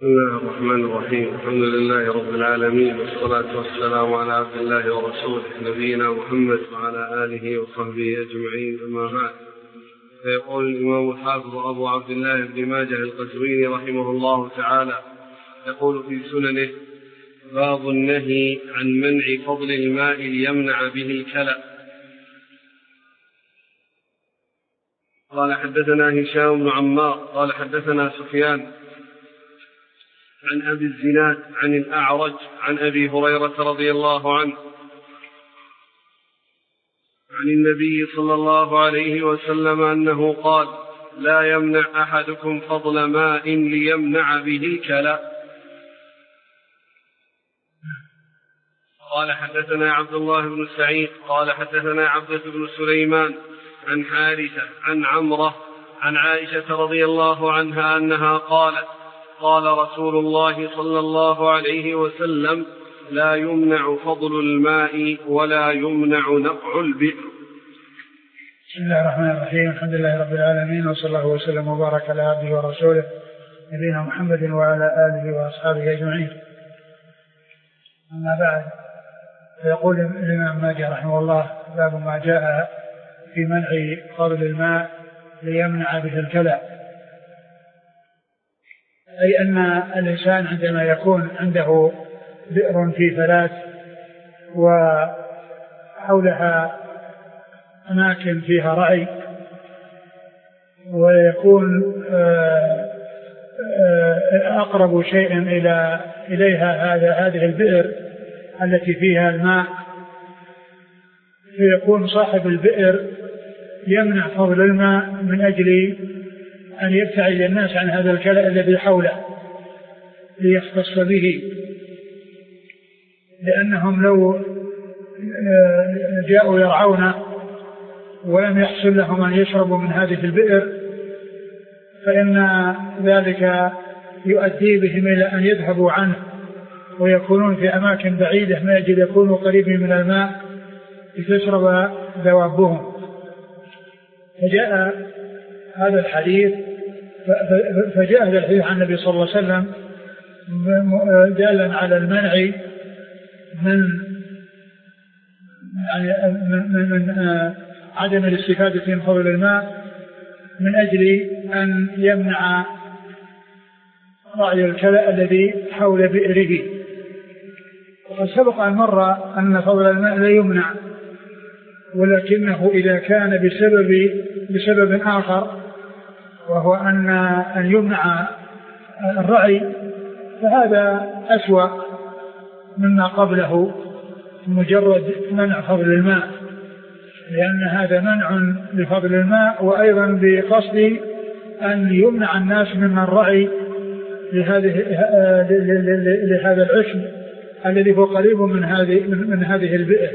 بسم الله الرحمن الرحيم. الحمد لله رب العالمين، والصلاة والسلام على عبد الله ورسوله نبينا محمد وعلى آله وصحبه أجمعين، أما بعد. فيقول الإمام الحافظ أبو عبد الله بن ماجه القزويني رحمه الله تعالى، يقول في سننه: باب النهي عن منع فضل الماء ليمنع به الكلى. قال حدثنا هشام بن عمار قال حدثنا سفيان عن أبي الزناد عن الأعرج عن أبي هريرة رضي الله عنه عن النبي صلى الله عليه وسلم أنه قال: لا يمنع أحدكم فضل ماء ليمنع به الكلى. قال حدثنا عبد الله بن سعيد قال حدثنا عبدة بن سليمان عن حارثة عن عمرة عن عائشة رضي الله عنها أنها قالت: قال رسول الله صلى الله عليه وسلم: لا يمنع فضل الماء ولا يمنع نقع البئر. بسم الله الرحمن الرحيم. الحمد لله رب العالمين، وصلى الله وسلم وبارك على عبده ورسوله نبينا محمد وعلى آله وأصحابه أجمعين. أما بعد، فيقول الإمام ماجه رحمه الله: باب ما جاء في منع فضل الماء ليمنع به الكلى، أي أن الإنسان عندما يكون عنده بئر في فلات وحولها أماكن فيها رعي، ويكون أقرب شيء إليها هذه البئر التي فيها الماء، فيكون صاحب البئر يمنع فضل الماء من أجل أن يبتعد الناس عن هذا الكلى الذي حوله ليختص به، لأنهم لو جاءوا يرعون ولم يحصل لهم أن يشربوا من هذه البئر فإن ذلك يؤدي بهم إلى أن يذهبوا عنه ويكونون في أماكن بعيدة من أجل يكونوا قريبين من الماء لتشرب دوابهم. فجاء هذا الحديث عن النبي صلى الله عليه وسلم دالا على المنع من عدم الاستفادة من فضل الماء من أجل أن يمنع رعي الكلى الذي حول بئره. وقد سبق أن مر أن فضل الماء لا يمنع، ولكنه إذا كان بسبب آخر، وهو أن يمنع الرعي، فهذا أسوأ مما قبله مجرد منع فضل الماء، لأن هذا منع لفضل الماء، وأيضا بقصد أن يمنع الناس من الرعي لهذا العشب الذي هو قريب من هذه البئر،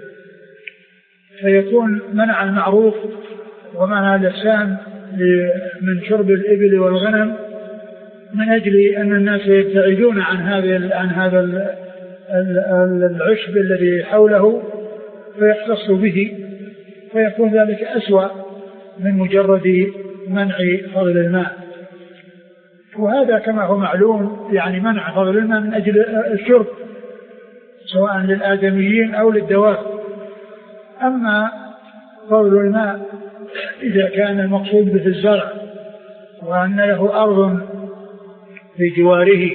فيكون منع المعروف ومنع الإحسان من شرب الإبل والغنم من أجل أن الناس يبتعدون عن هذا العشب الذي حوله فيختص به، فيكون ذلك أسوأ من مجرد منع فضل الماء. وهذا كما هو معلوم يعني منع فضل الماء من أجل الشرب سواء للآدميين أو للدواب. أما فضل الماء إذا كان المقصود به الزرع وأن له أرض في جواره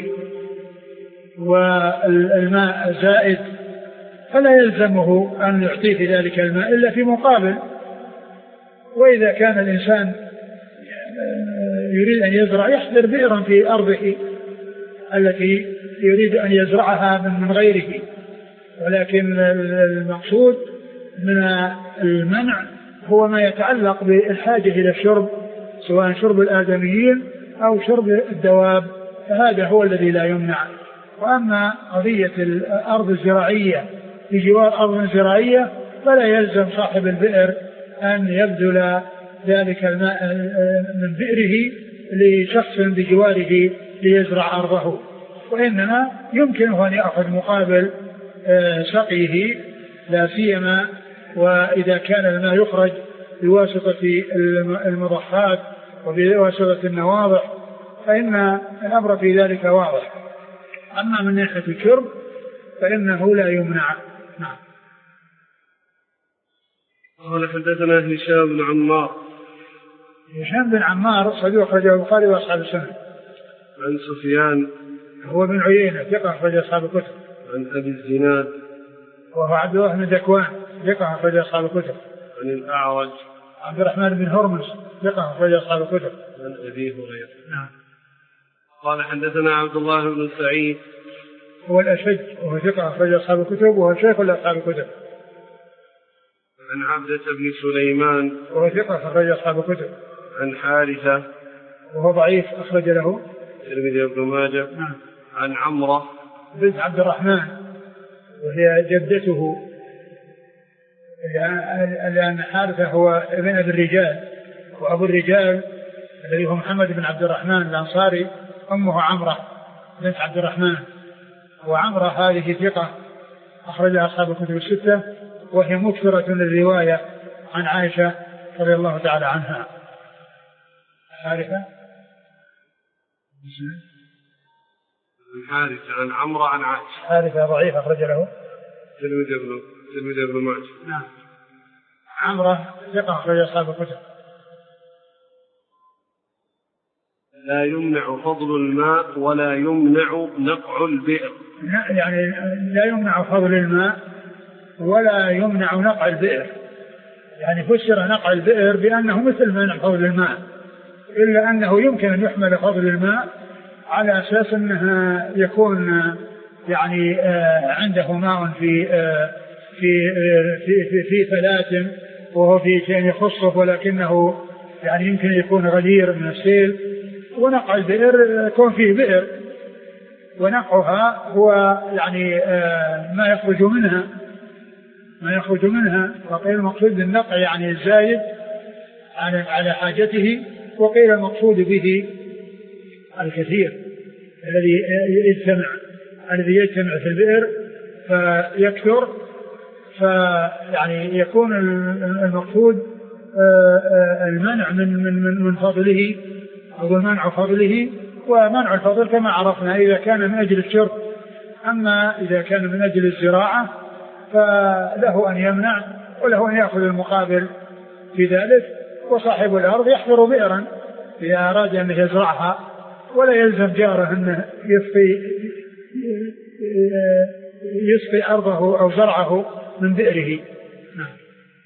والماء زائد، فلا يلزمه أن يعطيه في ذلك الماء إلا في مقابل. وإذا كان الإنسان يريد أن يزرع يحضر بئرا في أرضه التي يريد أن يزرعها من غيره، ولكن المقصود من المنع هو ما يتعلق بالحاجة إلى الشرب، سواء شرب الآدميين أو شرب الدواب، فهذا هو الذي لا يمنع. وأما قضية الأرض الزراعية في جوار أرض زراعية فلا يلزم صاحب البئر أن يبذل ذلك الماء من بئره لشخص بجواره ليزرع أرضه، وإنما يمكنه أن يأخذ مقابل سقيه، لا سيما وإذا كان الماء يخرج بواسطة المضخات وبواسطة النواضح فإن الأمر في ذلك واضح. أما من ناحية الشرب فإنه لا يمنع. نعم. قال حدثنا هشام بن عمار. هشام بن عمار صدوق أخرجه البخاري وأصحاب السنن. عن سفيان هو بن عيينة ثقة أخرج أصحاب الكتب. عن أبي الزناد وهو عبد الله بن ذكوان ثقة أخرج أصحاب الكتب. عن الأعرج عبد الرحمن بن هرمز ثقة أخرج أصحاب الكتب. عن أبي هريرة. نعم. قال حدثنا عبد الله بن سعيد هو الأشج وهو ثقة أخرج أصحاب الكتب وهو شيخ لأصحاب الكتب. عن عبدة بن سليمان وهو ثقة أخرج أصحاب الكتب. عن حارثة وهو ضعيف أخرج له الترمذي وابن ماجه. نعم. عن عمرة بنت عبد الرحمن وهي جدته، لأن حارثة هو ابن أبي الرجال، وأبو الرجال الذي هو محمد بن عبد الرحمن الأنصاري أمه عمرة بنت عبد الرحمن. وعمرة هذه ثقة أخرجها أصحاب الكتب الستة، وهي مكثرة الرواية عن عائشة رضي الله تعالى عنها. حارثة عن عمرة عن عائشة. حارثة ضعيف أخرج له الترمذي وابن ماجه. نعم. عمرة ثقة أخرج أصحاب الكتب. لا يمنع فضل الماء ولا يمنع نقع البئر. يعني لا يمنع فضل الماء ولا يمنع نقع البئر، يعني فسر نقع البئر بأنه مثل منع فضل الماء، إلا أنه يمكن أن يحمل فضل الماء على أساس أنها يكون يعني عنده ماء في فلاة وهو في شيء يخصه، ولكنه يعني يمكن يكون غدير من السيل. ونقع البئر يكون فيه بئر، ونقعها هو يعني ما يخرج منها. وقيل المقصود بالنقع يعني الزايد على حاجته، وقيل المقصود به الكثير الذي يجتمع في البئر فيكثر، فيعني يكون المقصود المنع من فضله أو منع فضله. ومنع الفضل كما عرفنا إذا كان من أجل الشرب، أما إذا كان من أجل الزراعة فله أن يمنع وله أن يأخذ المقابل في ذلك. وصاحب الأرض يحفر بئرا إذا أراد أن يزرعها، ولا يلزم جاره أنه يسقي أرضه أو زرعه من بئره. نعم.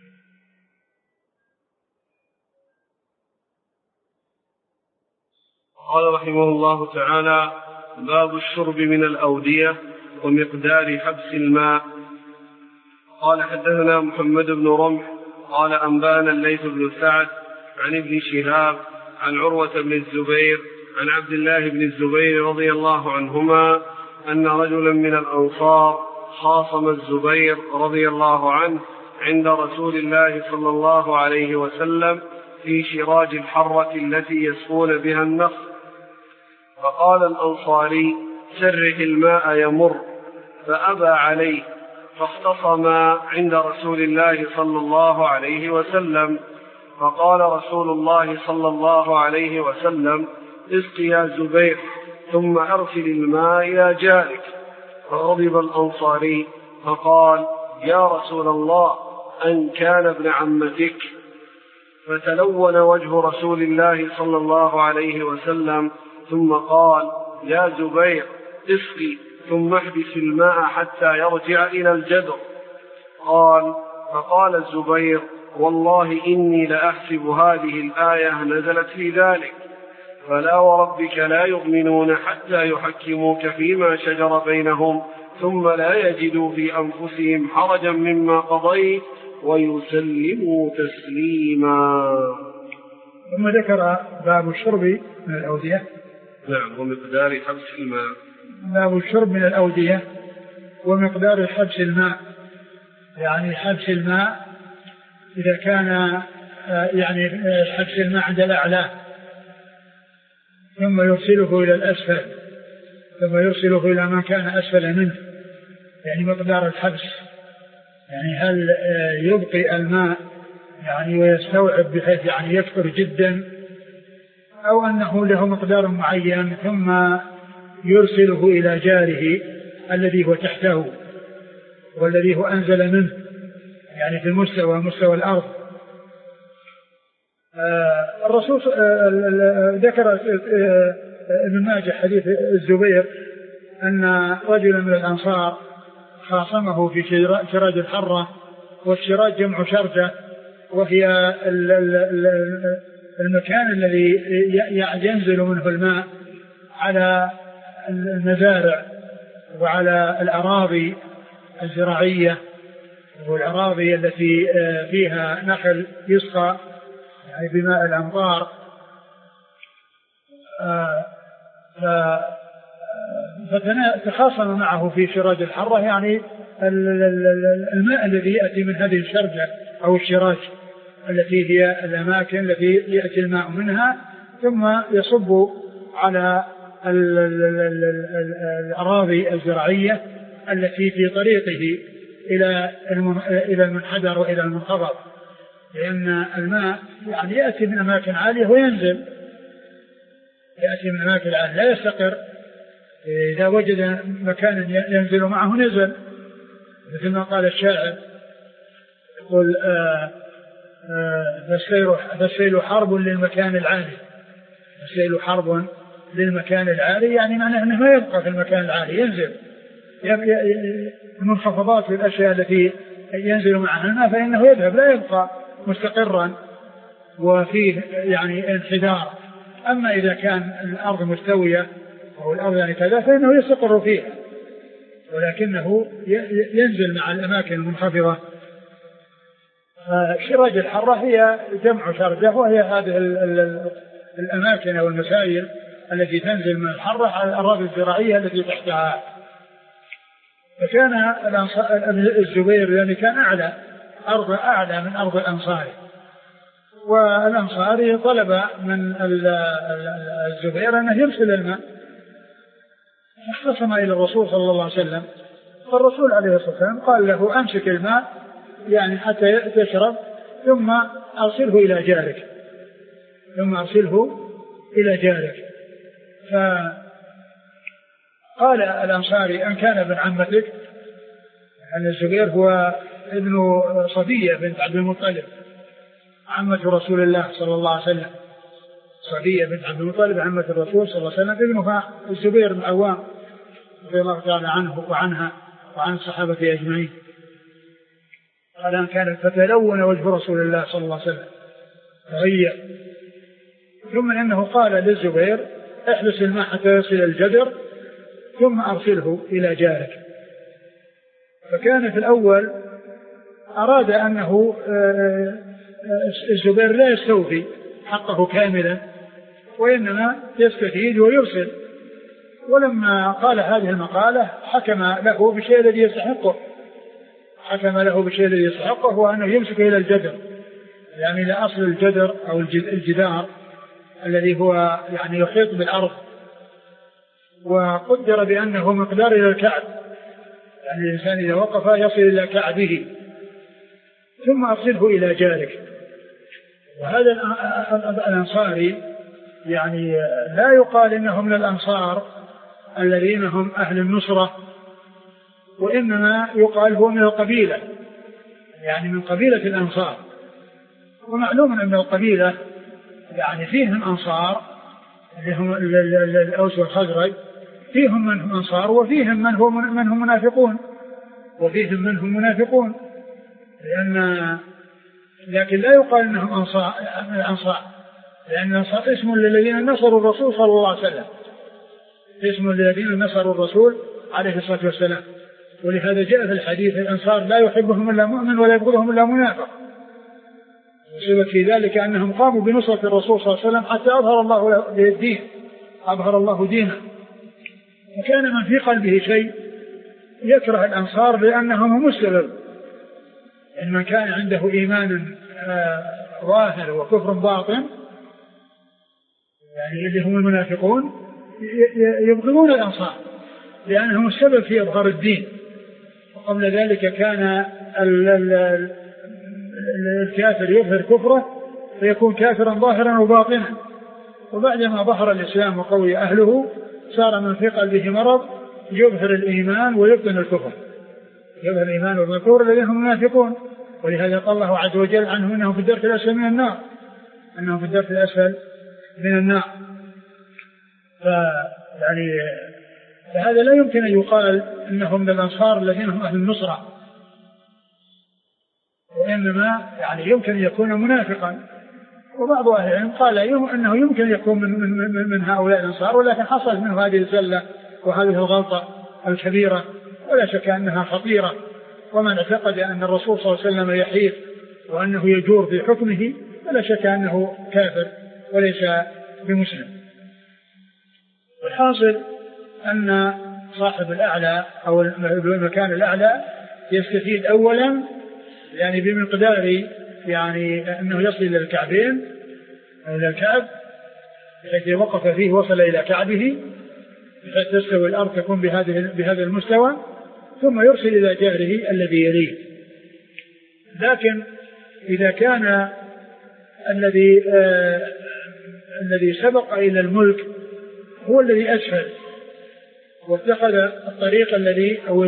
قال رحمه الله تعالى: باب الشرب من الأودية ومقدار حبس الماء. قال حدثنا محمد بن رمح قال أنبانا الليث بن سعد عن ابن شهاب عن عروة بن الزبير عن عبد الله بن الزبير رضي الله عنهما أن رجلا من الأنصار خاصم الزبير رضي الله عنه عند رسول الله صلى الله عليه وسلم في شراج الحرة التي يسقون بها النخل، فقال الأنصاري: سره الماء يمر، فأبى عليه، فاختصما عند رسول الله صلى الله عليه وسلم، فقال رسول الله صلى الله عليه وسلم: اسق يا زبير ثم أرسل الماء إلى جارك. فغضب الأنصاري فقال: يا رسول الله، أن كان ابن عمتك. فتلون وجه رسول الله صلى الله عليه وسلم ثم قال: يا زبير اسقي ثم احبس الماء حتى يرجع إلى الجدر. فقال الزبير: والله إني لأحسب هذه الآية نزلت في ذلك، فلا وربك لا يؤمنون حتى يحكموك فيما شجر بينهم ثم لا يجدوا في أنفسهم حرجا مما قضيت ويسلموا تسليما. ثم ذكر باب الشرب من الأودية. نعم. ومقدار حبس الماء. باب الشرب من الأودية ومقدار حبس الماء، يعني حبس الماء إذا كان يعني حبس الماء عند الأعلى ثم يرسله إلى الأسفل ثم يرسله إلى ما كان أسفل منه، يعني مقدار الحبس، يعني هل يبقي الماء يعني ويستوعب بحيث يعني يكثر جدا، أو أنه له مقدار معين ثم يرسله إلى جاره الذي هو تحته والذي هو أنزل منه، يعني في مستوى الأرض. الرسول ذكر ابن ماجه حديث الزبير أن رجلا من الأنصار خاصمه في شراج الحرة، والشراج جمع شرجة، وهي المكان الذي ينزل منه الماء على المزارع وعلى الأراضي الزراعية والأراضي التي فيها نخل يسقى يعني بماء الأمطار. فتخاصم معه في شراج الحرة، يعني الماء الذي يأتي من هذه الشرجة أو الشراج التي هي الأماكن التي يأتي الماء منها ثم يصب على الأراضي الزراعية التي في طريقه إلى المنحدر وإلى المنخفض، لأن الماء يعني يأتي من أماكن عالية وينزل، يأتي من أماكن عالية لا يستقر. إذا وجد مكانا ينزل معه نزل، مثل ما قال الشاعر يقول فالسيل حرب للمكان العالي. السيل حرب للمكان العالي يعني معناه أنه ما يبقى في المكان العالي، ينزل المنخفضات للأشياء التي ينزل معها الماء فإنه يذهب لا يبقى مستقرا وفيه يعني انحدار. أما إذا كان الأرض مستوية أو الأرض يعني كذا فإنه يستقر فيها، ولكنه ينزل مع الأماكن المنخفضة. شراج الحرة هي جمع شرجة، وهي هذه الأماكن أو المسائل التي تنزل من الحرة على الأراضي الزراعية التي تحتها. فكان الزبير يعني كان أعلى من أرض الأنصار، والأنصاري طلب من الزبير أنه يرسل الماء، اختصم إلى الرسول صلى الله عليه وسلم، فالرسول عليه الصلاة والسلام قال له أمسك الماء يعني حتى تشرب ثم أرسله إلى جارك. فقال الأنصاري أن كان ابن عمتك، أن الزبير هو ابن صفية بنت عبد المطلب عمة رسول الله صلى الله عليه وسلم. صفية بنت عبد المطلب عمة الرسول صلى الله عليه وسلم ابنها الزبير بن العوام رضي الله تعالى عنه وعنها وعن الصحابة أجمعين. قال أن كانت فتلون وجه رسول الله صلى الله عليه وسلم تغير، ثم أنه قال للزبير احبس الماء حتى يصل الجدر ثم أرسله إلى جارك. فكان في الأول أراد أنه الزبير لا يستوفي حقه كاملا وإنما يستفيد ويرسل، ولما قال هذه المقالة حكم له بالشيء الذي يستحقه هو أنه يمسك إلى الجدر، يعني إلى أصل الجدر أو الجدار الذي هو يعني يحيط بالأرض، وقدر بأنه مقدار إلى الكعب، يعني الإنسان إذا وقف يصل إلى كعبه، ثم أرسله إلى جارك. وهذا الأنصاري يعني لا يقال إنهم من الأنصار الذين هم أهل النصرة، وإنما يقال هو من القبيلة، يعني من قبيلة الأنصار. ومعلوم أن القبيلة يعني فيهم أنصار اللي هم الأوس والخزرج، فيهم من هم أنصار وفيهم من هم منافقون، لكن لا يقال أنهم أنصار، لأن الأنصار اسم للذين نصروا الرسول صلى الله عليه وسلم، اسم للذين نصروا الرسول عليه الصلاة والسلام. ولهذا جاء في الحديث الأنصار لا يحبهم إلا مؤمن ولا يبغضهم إلا منافق، وسبب في ذلك أنهم قاموا بنصرة الرسول صلى الله عليه وسلم حتى أظهر الله دينه. وكان من في قلبه شيء يكره الأنصار لأنهم مسلم، إن من كان عنده إيمان ظاهر وكفر باطن يعني اللي هم المنافقون يبغضون الأنصار لأنهم السبب في إظهار الدين. وقبل ذلك كان الكافر يظهر كفره فيكون كافرا ظاهرا وباطنا، وبعدما ظهر الإسلام وقوي أهله صار من في قلبه مرض يظهر الإيمان ويبطن الكفر، يظهر الإيمان والكفر الذين هم منافقون. ولهذا قال الله عز وجل عنهم أنهم في الدرك الأسفل من النار، أنهم في الدرك الأسفل من النار. فهذا لا يمكن أن يقال أنهم من الأنصار الذين هم أهل النصرة، وإنما يعني يمكن أن يكون منافقا. وبعض أهل العلم قال أنه يمكن أن يكون من هؤلاء الأنصار، ولكن حصل منه هذه الزلة وهذه الغلطة الكبيرة، ولا شك أنها خطيرة. ومن اعتقد أن الرسول صلى الله عليه وسلم يحيف وأنه يجور في حكمه فلا شك أنه كافر وليس بمسلم. والحاصل أن صاحب الأعلى أو المكان الأعلى يستفيد أولا يعني بمقدار يعني أنه يصل إلى الكعبين أو إلى الكعب، حيث وقف فيه وصل إلى كعبه حتى تستوي الأرض تكون بهذا المستوى، ثم يرسل إلى جاره الذي يليه. لكن إذا كان الذي سبق إلى الملك هو الذي أسفل واتخذ الطريق الذي أو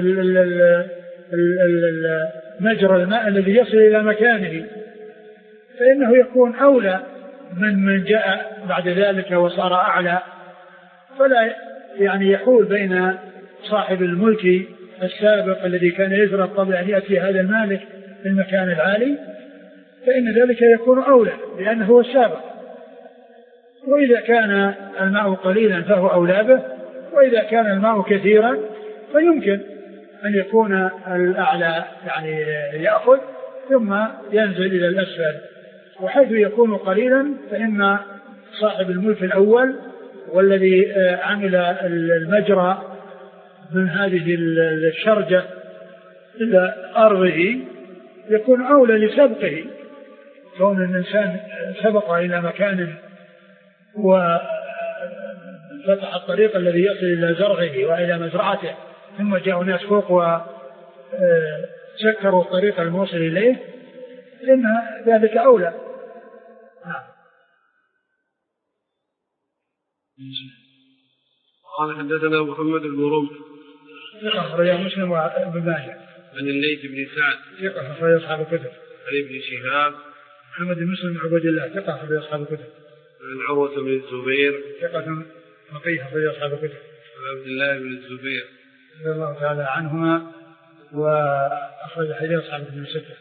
مجرى الماء الذي يصل إلى مكانه، فإنه يكون أولى من جاء بعد ذلك وصار أعلى، فلا يعني يحول بين صاحب الملك السابق الذي كان يجرى قبل أن يأتي هذا المالك في المكان العالي، فإن ذلك يكون أولى لأنه هو السابق. وإذا كان الماء قليلا فهو أولى به، وإذا كان الماء كثيرا فيمكن أن يكون الأعلى يعني يأخذ ثم ينزل إلى الأسفل. وحيث يكون قليلا فإن صاحب الملك الأول والذي عمل المجرى من هذه الشرجة إلى أرضه يكون أولى لسبقه، كون الإنسان سبق إلى مكان وفتح الطريق الذي يصل إلى زرعه وإلى مزرعته، ثم جاءوا ناس فوق وسكروا الطريق الموصل إليه، لأن ذلك أولى. قال حدثنا محمد بن رمح ثقة أخرجه مسلم وابن ماجه. عن الليث بن سعد ثقة أخرجه أصحاب الكتب. عن ابن شهاب محمد بن مسلم بن عبد الله ثقة أخرجه أصحاب الكتب. عن عروة بن الزبير ثقة فقيه أخرجه أصحاب الكتب. عن عبد الله بن الزبير رضي الله تعالى عنهما وأخرج حديث أصحاب الكتب الستة.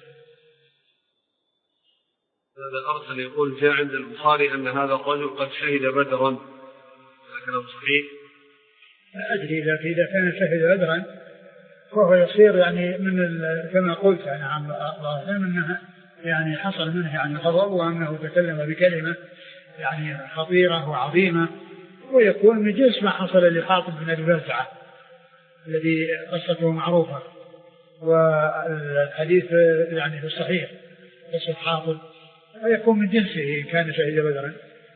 هذا أرسل يقول جاء عند البخاري أن هذا الرجل قد شهد بدرا، هذا كلام صحيح؟ لا أدري، لكن إذا كان شهد بدرا فهو يصير يعني من كما قلت يعني عن الله أنها يعني حصل منه يعني غضب، وأنه تكلم بكلمة يعني خطيرة وعظيمة، ويكون من جنس ما حصل لحاطب بن أبي بلتعة الذي قصته معروفة، والحديث يعني في الصحيح قصة حاطب، ويكون من جنسه إن كان شهد بدرا.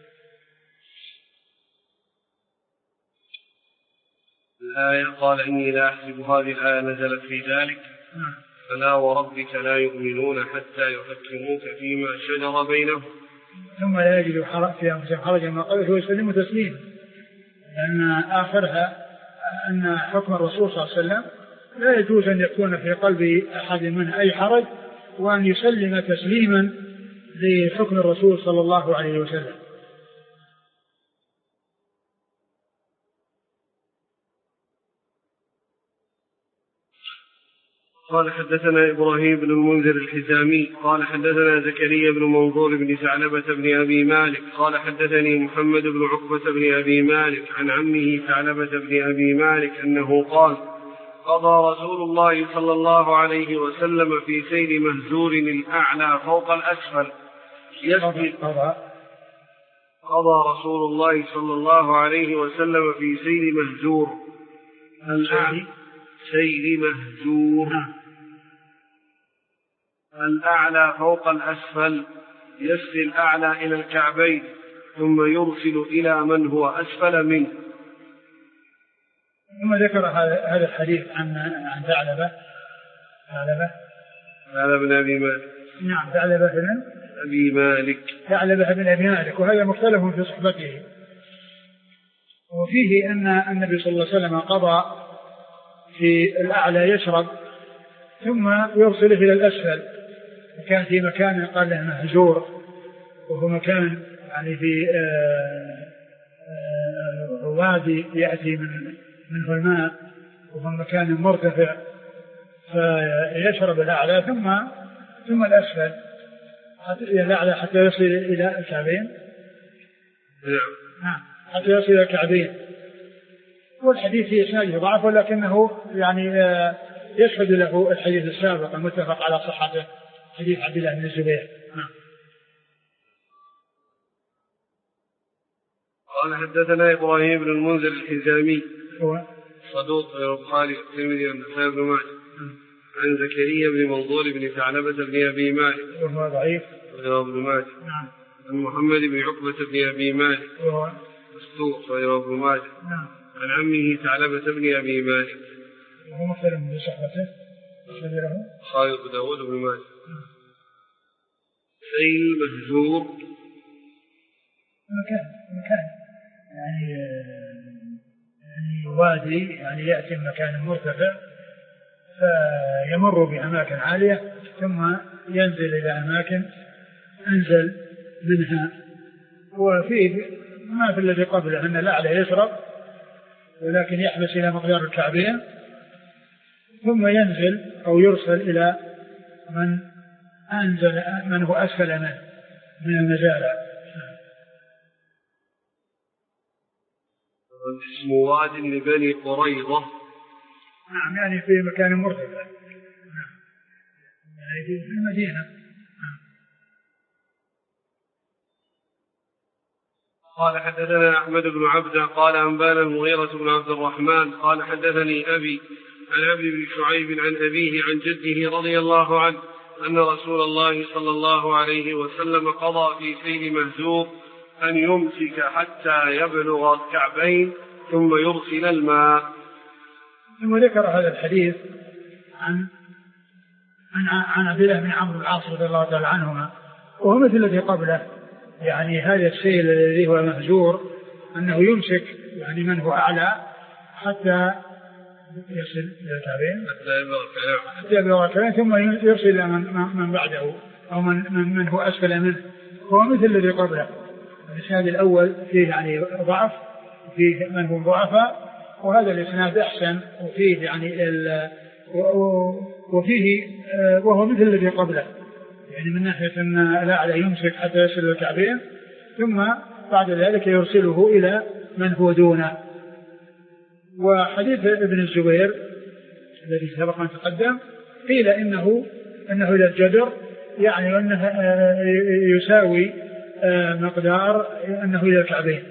الآية قال إني لا أحسب هذه الآية نزلت في ذلك فلا وربك لا يؤمنون حتى يحكموك فيما شجر بينهم ثم لا يجد في أنفسهم حرجا مما قضيت ويسلموا تسليما، لأن آخرها أن حكم الرسول صلى الله عليه وسلم لا يجوز أن يكون في قلب أحد منه أي حرج، وأن يسلم تسليما لحكم الرسول صلى الله عليه وسلم. قال حدثنا إبراهيم بن المنذر الحزامي قال حدثنا زكريا بن منظور بن ثعلبة بن أبي مالك قال حدثني محمد بن عقبة بن أبي مالك عن عمه ثعلبة بن أبي مالك أنه قال قضى رسول الله صلى الله عليه وسلم في سير مهزور الأعلى فوق الأسفل قضى رسول الله صلى الله عليه وسلم في سير مهزور سير مهجور الأعلى فوق الأسفل يسري الأعلى إلى الكعبين ثم يرسل إلى من هو أسفل منه. ثم ذكر هذا الحديث عن ثعلبة بن أبي مالك. نعم ثعلبة بن أبي مالك، ثعلبة بن أبي مالك، وهذا مختلف في صحبته، وفيه أن النبي صلى الله عليه وسلم قضى في الأعلى يشرب ثم يرسله إلى الأسفل، وكان في مكان قال له مهجور، وهو مكان يعني في وادي يأتي منه الماء، وهو مكان مرتفع، فيشرب الأعلى ثم الأسفل الأعلى حتى يصل إلى الكعبين. نعم حتى يصل إلى الكعبين. والحديث في إسناده ضعف، ولكنه يعني يشهد له الحديث السابق المتفق على صحته، حديث عبد الله بن الزبير. قال حدثنا إبراهيم بن المنذر الحزامي صدوق غير البخاري والترمذي والنسائي بن ماجه عن زكريا بن منظور بن ثعلبة بن أبي مالك وهو ضعيف غير ابن ماجه. عن محمد بن عقبة بن أبي مالك وهو مستوق غير ابن ماجه. عن عمه ثعلبة بن أبي مالك وهو مختلف من صحبته خالد بن داود بن ماجه. سيل مهجور مكان يعني وادي يعني يأتي مكان مرتفع فيمر بأماكن عالية ثم ينزل إلى أماكن أنزل منها. وفيه ما في الذي قبله أن الأعلى يشرب ولكن يحبس إلى مقدار الكعبين ثم ينزل أو يرسل إلى من هو أسفل من المزارع. اسم واد لبني قريظة. نعم يعني في مكان مرتفع يعني في المدينة. قال حدثنا أحمد بن عبدة قال أنبانا المغيرة بن عبد الرحمن قال حدثني أبي عن عبد بن شعيب عن أبيه عن جده رضي الله عنه أن رسول الله صلى الله عليه وسلم قضى في سيل مهزوم أن يمسك حتى يبلغ الكعبين ثم يرسل الماء. ثم ذكر هذا الحديث عن عبد الله بن عمرو العاص رضي الله تعالى عنهما، وهو مثل الذي قبله، يعني هذا السيل الذي هو مهجور أنه يمسك يعني من هو أعلى حتى يصل إلى الكعبين حتى يبلغ الكعبين ثم يرسل إلى من بعده أو من هو أسفل منه، هو مثل الذي قبله. الإسناد الأول فيه يعني ضعف، فيه من هم ضعفاء، وهذا الإسناد أحسن وفيه يعني وفيه وهو مثل الذي قبله، يعني من ناحية أن الأعلى يمسك حتى يصل إلى الكعبين ثم بعد ذلك يرسله إلى من هو دونه. وحديث ابن الزبير الذي سبق أن تقدم قيل إنه إلى الجدر، يعني أنه يساوي مقدار أنه إلى الكعبين.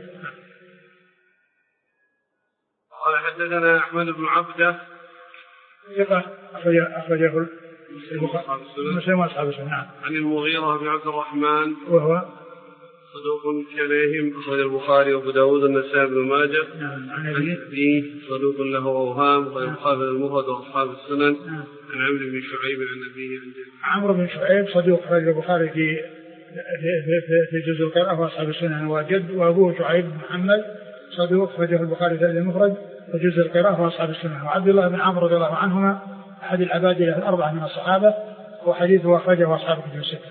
قال حدثنا أحمد بن عبدة ثقة أخرجه مسلم وأصحاب السنن. نعم. عن المغيرة بن عبد الرحمن وهو صدوق كليهم أخرج البخاري وأبو داود والنسائي بن ماجه. نعم. عن أبيه صدوق له أوهام أخرج البخاري المفرد وأصحاب السنن. نعم. عن عمرو بن شعيب عن أبيه عمرو بن شعيب صدوق أخرج البخاري في جزء القراءة وأصحاب السنن، وأبوه شعيب بن محمد صدوق أخرجه البخاري في المفرد وجزء القراءة وأصحاب السنن. وعبد الله بن عمرو رضي الله عنهما أحد العبادلة الأربعة من الصحابة، وحديثه أخرجه أصحاب الكتب الستة.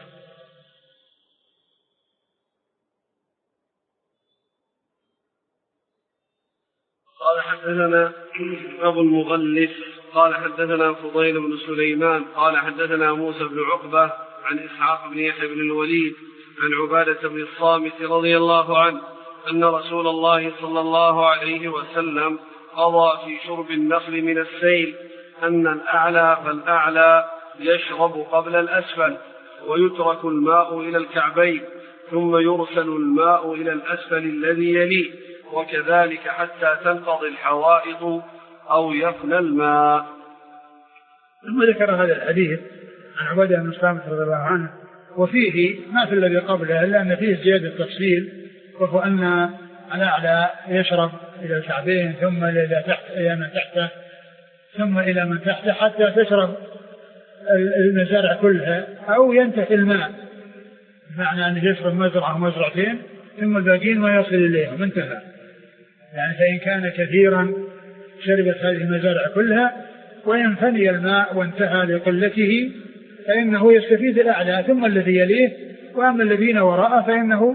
قال حدثنا أبو المغلس قال حدثنا فضيل بن سليمان قال حدثنا موسى بن عقبة عن إسحاق بن يحيى بن الوليد عن عبادة بن الصامت رضي الله عنه أن رسول الله صلى الله عليه وسلم قضى في شرب النخل من السيل أن الأعلى فالأعلى يشرب قبل الأسفل ويترك الماء إلى الكعبين ثم يرسل الماء إلى الأسفل الذي يليه، وكذلك حتى تنقضي الحوائط أو يفنى الماء. ثم ذكر هذا الحديث عن عبادة بن الصامت رضي الله عنه، وفيه ما في الذي قبله إلا أن فيه زيادة تفصيل، وهو أن الأعلى يشرب إلى الكعبين ثم إلى من تحته ثم إلى من تحته حتى تشرب المزارع كلها أو ينتهي الماء، بمعنى أن يشرب مزرعة ومزرعتين ثم الباقين ما يصل إليهم انتهى. يعني فإن كان كثيرا شربت هذه المزارع كلها، وإن فني الماء وانتهى لقلته فإنه يستفيد الأعلى ثم الذي يليه، وأما الذين وراءه فإنه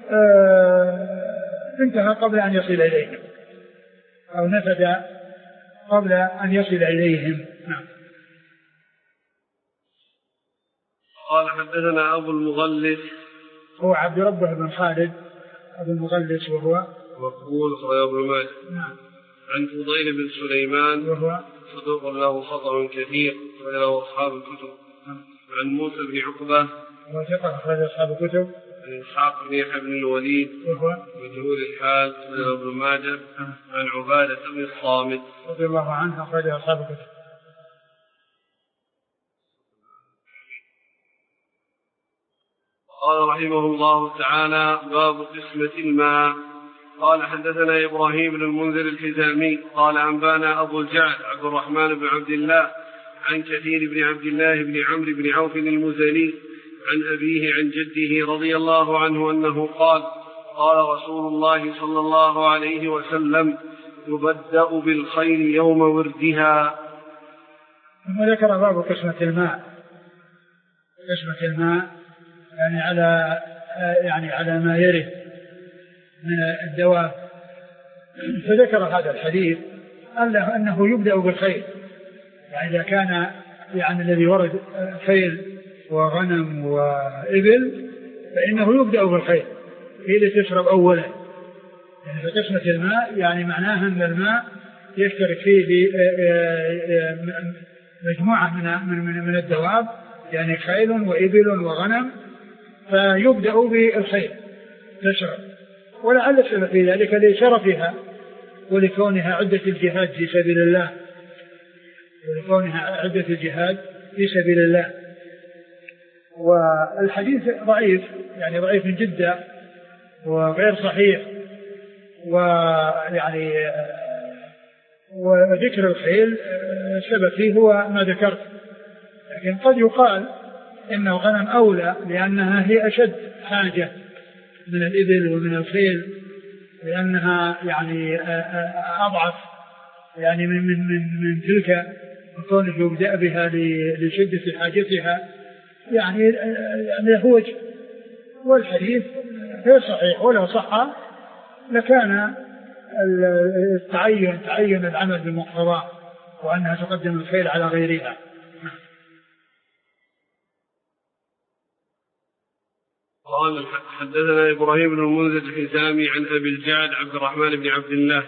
انتهى قبل أن يصل إليهم أو نفد قبل أن يصل إليهم. نعم. قال حدثنا أبو المغلس هو عبد ربه بن خالد أبو المغلس وهو مقبول أخرجه ابن ماجه. نعم. عن فضيل بن سليمان وهو صدوق له خطأ كثير وله أصحاب الكتب. عن موسى بن عقبة وهو ثقة أخرج أصحاب الكتب. عن إسحاق بن يحيى بن الوليد وهو مجهول الحال وله ابن ماجه. عن عبادة بن الصامت رضي الله عنه أخرج أصحاب الكتب. قال رحمه الله تعالى: باب قسمة الماء. قال حدثنا إبراهيم بن المنذر الحزامي قال أنبانا أبو الجعد عبد الرحمن بن عبد الله عن كثير بن عبد الله بن عمرو بن عوف المزني عن أبيه عن جده رضي الله عنه أنه قال: قال رسول الله صلى الله عليه وسلم: يبدأ بالخيل يوم وردها. ثم ذكر باب قسمة الماء. قسمة الماء يعني على ما يرد من الدواب. فذكر هذا الحديث أنه يبدأ بالخيل، يعني إذا كان يعني الذي ورد خيل وغنم وإبل فإنه يبدأ بالخيل هي اللي تشرب أولا. يعني فقسمة الماء يعني معناها أن الماء يشترك فيه مجموعة من الدواب، يعني خيل وإبل وغنم، فيبدأ بالخيل تشرب. ولعل السبب في ذلك لشرفها ولكونها عدة الجهاد في سبيل الله، والحديث ضعيف، يعني ضعيف جدا وغير صحيح. ويعني وذكر الخيل السبب فيه هو ما ذكرت، لكن قد يقال إنه غنم أولى لأنها هي أشد حاجة من الإبل ومن الخيل، لأنها يعني أضعف يعني من تلك، وكونه يبدأ بها لشدة حاجتها يعني هو وجه. والحديث غير صحيح، ولو صح لكان تعين العمل بمقتضاه وأنها تقدم الخيل على غيرها. قال حدثنا إبراهيم بن المنذر الحزامي عن أبي الجعد عبد الرحمن بن عبد الله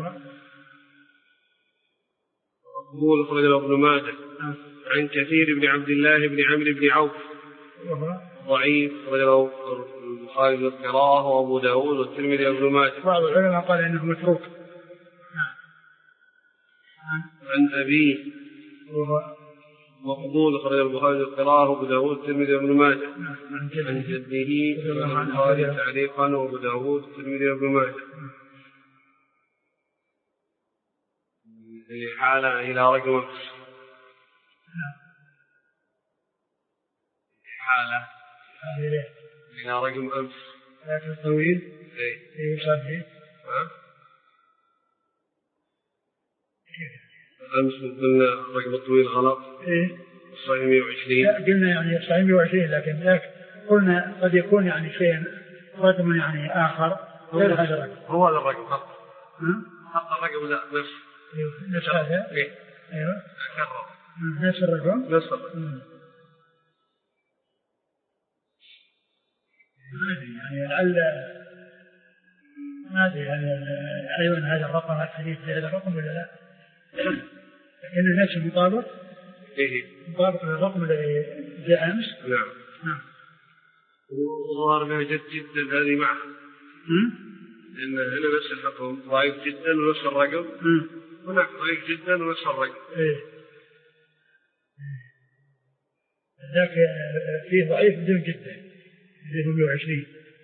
مقبول أخرجه ابن ماجه. عن كثير بن عبد الله بن عمرو بن عوف ضعيف أخرجه البخاري بالقراءة وأبو داود والترمذي وابن ماجه. بعض العلماء قال إنه متروك. عن أبيه مقبول أخرجه البخاري بالقراءة وأبو داود والترمذي وابن ماجه. عن جده البخاري تعليقا وأبو داود والترمذي وابن ماجه. حالة إلى رقم حالة إلى رقم أمس لكن طويل يوصل فيه. أمس قلنا رقم الطويل غلط. صحيح 120. لا قلنا يعني صحيح 120، لكن قلنا قد يكون يعني شيء رقم يعني آخر غير هذا الرقم. هو هذا الرقم خط. خط الرقم لا نفس هذا. أيوه. نفس الرقم. نفس الرقم. يعني لعل ما أدري أيضا هذا الرقم الحديث هذا الرقم ولا لا؟ لكن نفس المطابق. مطابق للرقم الذي جاء أمس. نعم. وظهر أنها جدا هذه معها. لأن هنا نفس الحكم ضعيف جدا ونفس الرقم. هناك ضعيف جدا ونفس الرقم. ذاك فيه ضعيف بدون جدا. 120.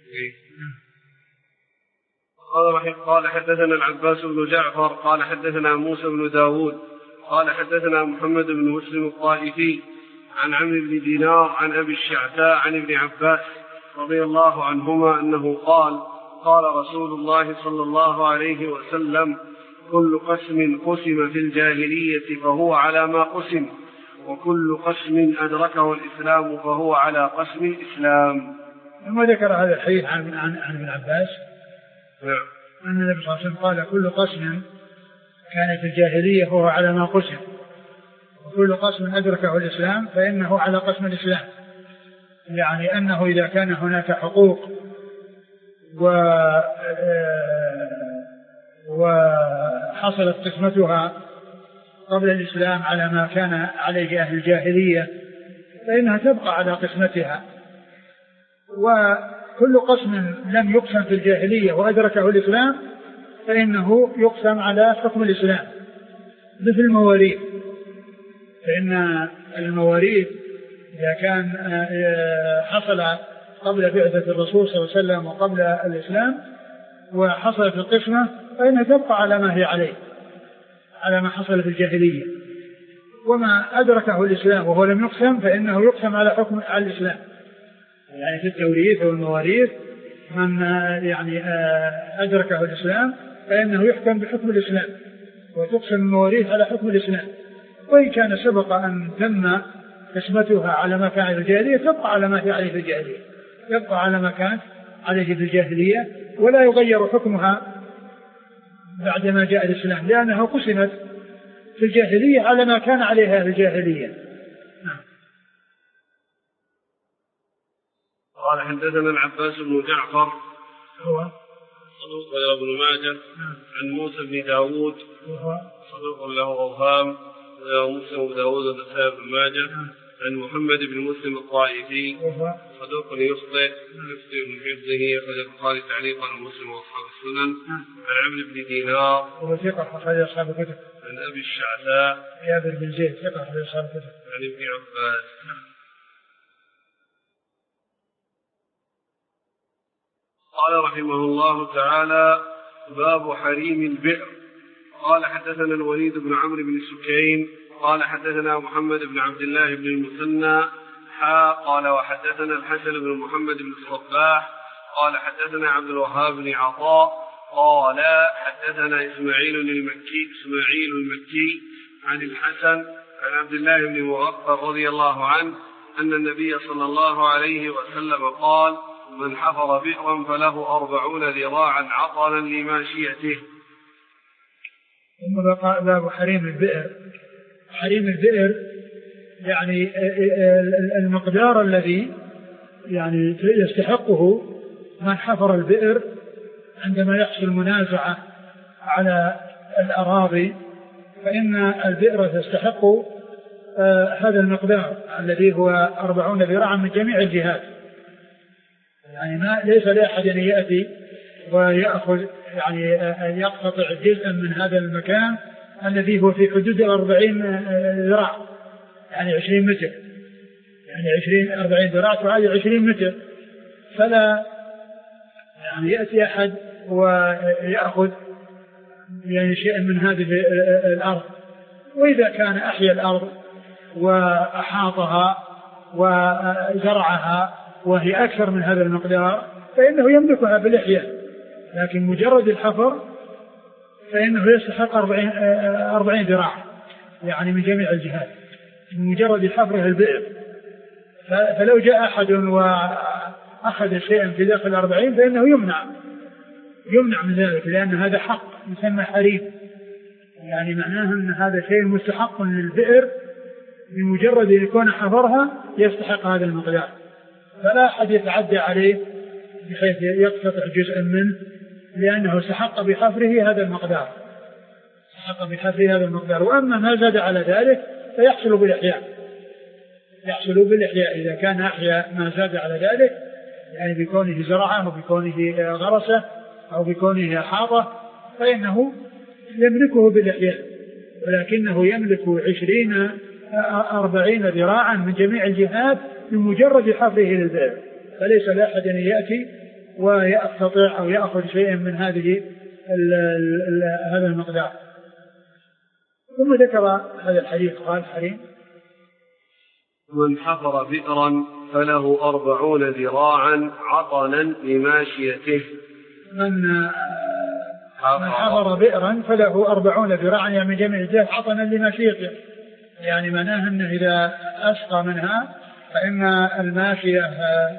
قال حدثنا العباس بن جعفر قال حدثنا موسى بن داود قال حدثنا محمد بن مسلم الطائفي عن عمرو بن دينار عن أبي الشعثاء عن ابن عباس رضي الله عنهما أنه قال: قال رسول الله صلى الله عليه وسلم: كل قسم قسم في الجاهلية فهو على ما قسم، وكل قسم أدركه الإسلام فهو على قسم الإسلام. ثم ذكر هذا الحديث عن ابن عباس أن النبي صلى الله عليه وسلم قال: كل قسم كان في الجاهلية فهو على ما قسم، وكل قسم أدركه الإسلام فإنه على قسم الإسلام. يعني أنه إذا كان هناك حقوق وحصلت قسمتها قبل الإسلام على ما كان عليه أهل الجاهلية فإنها تبقى على قسمتها، وكل قسم لم يقسم في الجاهلية وأدركه الإسلام فإنه يقسم على حكم الإسلام، مثل المواريث. فإن المواريث إذا كان حصل قبل بعثة الرسول صلى الله عليه وسلم وقبل الإسلام وحصلت القسمة فإنها تبقى على ما هي عليه، على ما حصل في الجاهلية. وما أدركه الإسلام وهو لم يقسم فإنه يقسم على حكم على الإسلام. يعني في التوريث والمواريث من يعني أدركه الإسلام فإنه يحكم بحكم الإسلام، وتقسم المواريث على حكم الإسلام. وإن كان سبق أن تم قسمتها على ما كان عليه في الجاهلية تبقى على ما هي عليه في الجاهلية، يبقى على ما كان عليه في الجاهلية، ولا يغير حكمها بعدما جاء الإسلام، لأنها قسمت في الجاهلية على ما كان عليها في الجاهلية. قال: حدثنا العباس بن جعفر هو صدوق له ابن ماجه عن موسى بن داود صدوق له أوهام مسلم بن داود والنسائي بن ماجه عن محمد بن مسلم الطائفي صدوق يخطئ من حفظه أخرج البخاري تعليقا ومسلم وأصحاب السنن عن عمرو بن دينار وهو ثقة أخرج أصحاب الكتب عن أبي الشعثاء جابر بن زيد ثقة أخرج أصحاب الكتب عن ابن عباس. قال رحمه الله تعالى: باب حريم البئر. قال: حدثنا الوليد بن عمرو بن سكين قال: حدثنا محمد بن عبد الله بن المثنى قال: وحدثنا الحسن بن محمد بن الصباح قال: حدثنا عبد الوهاب بن عطاء قال: حدثنا إسماعيل المكي عن الحسن عن عبد الله بن مغفر رضي الله عنه أن النبي صلى الله عليه وسلم قال: من حفر بئرا فله 40 ذراعا عطنا لماشيته. ثم باب حريم البئر. حريم البئر يعني المقدار الذي يعني يستحقه من حفر البئر عندما يحصل منازعة على الأراضي، فإن البئر تستحق هذا المقدار الذي هو 40 ذراعا من جميع الجهات. يعني ليس لأحد أن يأتي ويأخذ يعني يقتطع جزءا من هذا المكان الذي هو في حدود 40 ذراع، يعني 20 متر، يعني 40 ذراع تعادل 20 متر، فلا يعني يأتي أحد ويأخذ يعني شيء من هذه الأرض. وإذا كان أحيا الأرض وأحاطها وزرعها وهي أكثر من هذا المقدار فإنه يملكها بالإحياء، لكن مجرد الحفر فإنه يستحق 40 ذراع يعني من جميع الجهات مجرد حفره البئر. فلو جاء أحد وأخذ شيئا في داخل 40 فإنه يمنع من ذلك، لأن هذا حق يسمى حريم، يعني معناه أن هذا شيء مستحق للبئر بمجرد أن يكون حفرها يستحق هذا المقدار، فلا أحد يتعدى عليه بحيث يقتطع جزءا منه، لأنه استحق بحفره هذا المقدار. وأما ما زاد على ذلك فيحصل بالإحياء إذا كان أحيا ما زاد على ذلك، يعني بكونه زرعه أو بكونه غرسه أو بكونه حاطه، فإنه يملكه بالإحياء، ولكنه يملك 40 ذراعا من جميع الجهات بمجرد حفره للبئر، فليس لأحد أن يأتي ويقتطع أو يأخذ شيئا من هذا المقدار. ثم ذكر هذا الحديث قال: حريم من حفر بئرا فله 40 ذراعا عطنا لماشيته. من حفر بئرا فله 40 ذراعا يعني من جميع الجهات عطنا لماشيته، يعني معناه أنه إذا أسقى منها فإن الماشية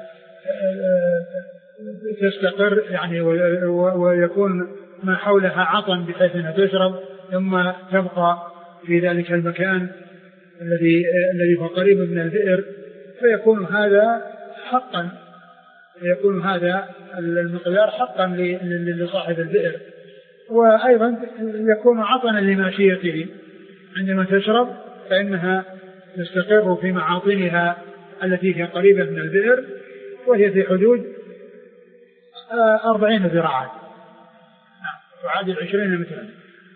تستقر يعني ويكون ما حولها عطن بحيث أنها تشرب ثم تبقى في ذلك المكان الذي هو قريب من البئر، فيكون هذا حقا، يكون هذا المقدار حقا لصاحب البئر، وأيضا يكون عطنا لماشيته عندما تشرب فإنها تستقر في معاطنها التي هي قريبة من البئر وهي في حدود 40 ذراعا تعادل 20 مترا.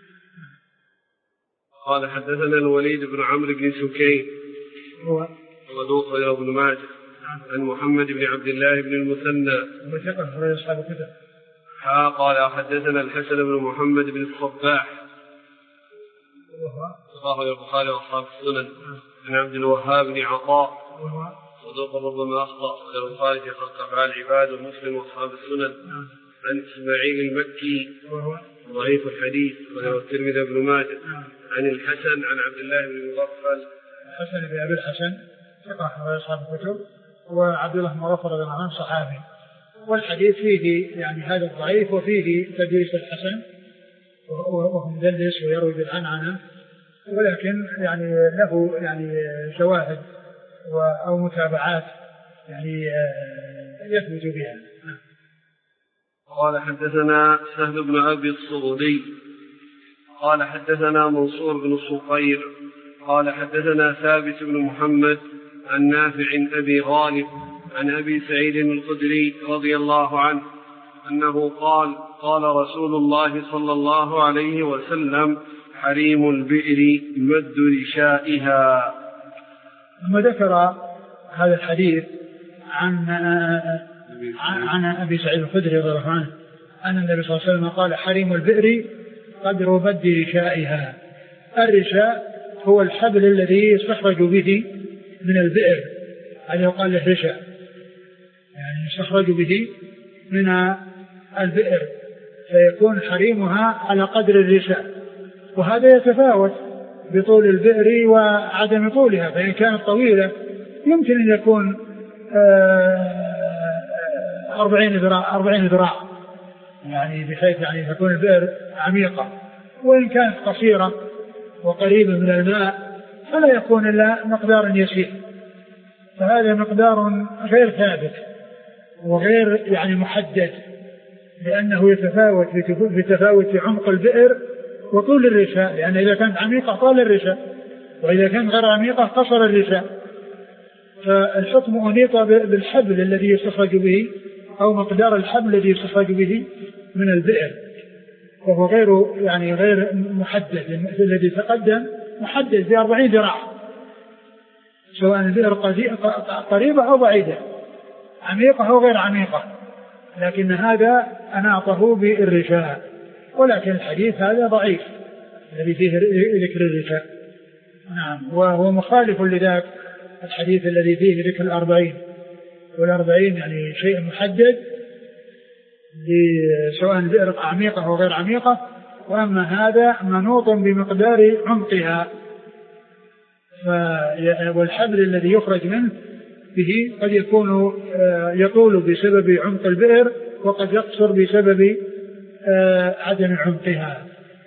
قال حدثنا الوليد بن عمرو بن سكين هو صدوق غير ابن ماجه عن محمد بن عبد الله بن المثنى وثقة أصحاب الكتب. قال حدثنا الحسن بن محمد بن الصباح صحيح البخاري واصحاب السنن عن عبد الوهاب بن عطاء صدوق ربما اخطا غير البخاري في خلق افعال العباد ومسلم واصحاب السنن عن اسماعيل المكي ضعيف الحديث وله الترمذي بن ماجه عن الحسن عن عبد الله بن مغفل الحسن بن ابي الحسن ثقة اصحاب الكتب، وعبد الله بن مغفل رضي الله عنه صحابي، والحديث فيه يعني هذا الضعيف وفيه تدليس الحسن وهو مدلس ويروي بالعنعنة، ولكن يعني له يعني شواهد أو متابعات يعني يثبت بها. قال حدثنا سهل بن أبي الصغدي قال حدثنا منصور بن الصقير قال حدثنا ثابت بن محمد عن نافع أبي غالب عن أبي سعيد الخدري رضي الله عنه أنه قال قال رسول الله صلى الله عليه وسلم حريم البئر مد رشائها. ثم ذكر هذا الحديث عن أبي سعيد الخدري رضي الله عنه أن النبي صلى الله عليه وسلم قال حريم البئر قدر مد رشائها. الرشاء هو الحبل الذي يستخرج به من البئر، هذا يقال له رشاء، يعني يستخرج به من البئر، فيكون حريمها على قدر الرشاء، وهذا يتفاوت بطول البئر وعدم طولها، فإن كانت طويلة يمكن أن يكون 40 ذراع يعني بحيث يعني تكون البئر عميقة، وإن كانت قصيرة وقريبة من الماء فلا يكون إلا مقدار يسير، فهذا مقدار غير ثابت وغير يعني محدد، لأنه يتفاوت بتفاوت عمق البئر وطول الرشاء، لأن إذا كانت عميقة طال الرشاء، وإذا كانت غير عميقة قصر الرشاء، فالحكم أنيط بالحبل الذي يستخرج به أو مقدار الحبل الذي يستخرج به من البئر، وهو غير محدد. الذي تقدم محدد ب40 ذراع، سواء البئر قريبة أو بعيدة، عميقة أو غير عميقة، لكن هذا أناطه بالرشاء، ولكن الحديث هذا ضعيف الذي فيه ذكر الرشاء. نعم، وهو مخالف لذاك الحديث الذي فيه ذكر 40 والأربعين يعني شيء محدد سواء البئر عميقة أو غير عميقة، وأما هذا منوط بمقدار عمقها، والحبل الذي يخرج منه به قد يكون يطول بسبب عمق البئر وقد يقصر بسبب عدم عمقها.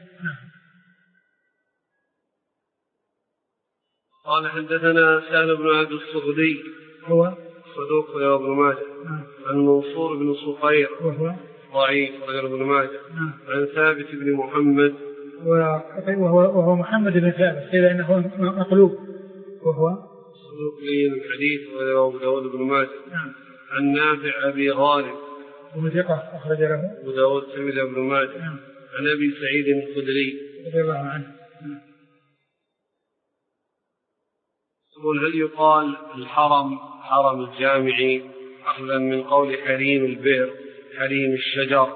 قال حدثنا سهل بن عبد الصغدي هو صدوق غير ابن ماجه عن منصور بن صقير وهو ضعيف غير ابن ماجه عن ثابت بن محمد وهو محمد بن ثابت قيل انه مقلوب وهو صدوق لين الحديث وغير ابو داود بن ماجه عن نافع ابي غالب وثقة أخرج له ابو داود الترمذي بن ماجه عن ابي سعيد الخدري رضي الله عنه. يقول هل يقال الحرم حرم الجامع أخذا من قول حريم البئر حريم الشجر؟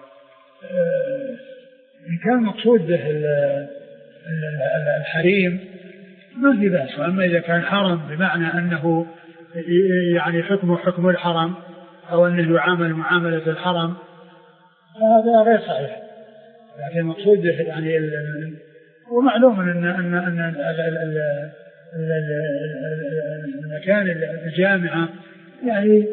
إن كان مقصود به الحريم ما في بأس، وأما إذا كان حرم بمعنى أنه يعني حكم الحرم أو أنه يعامل معاملة الحرم هذا غير صحيح. لكن المقصود يعني ومعلوم أن المكان الجامعة يعني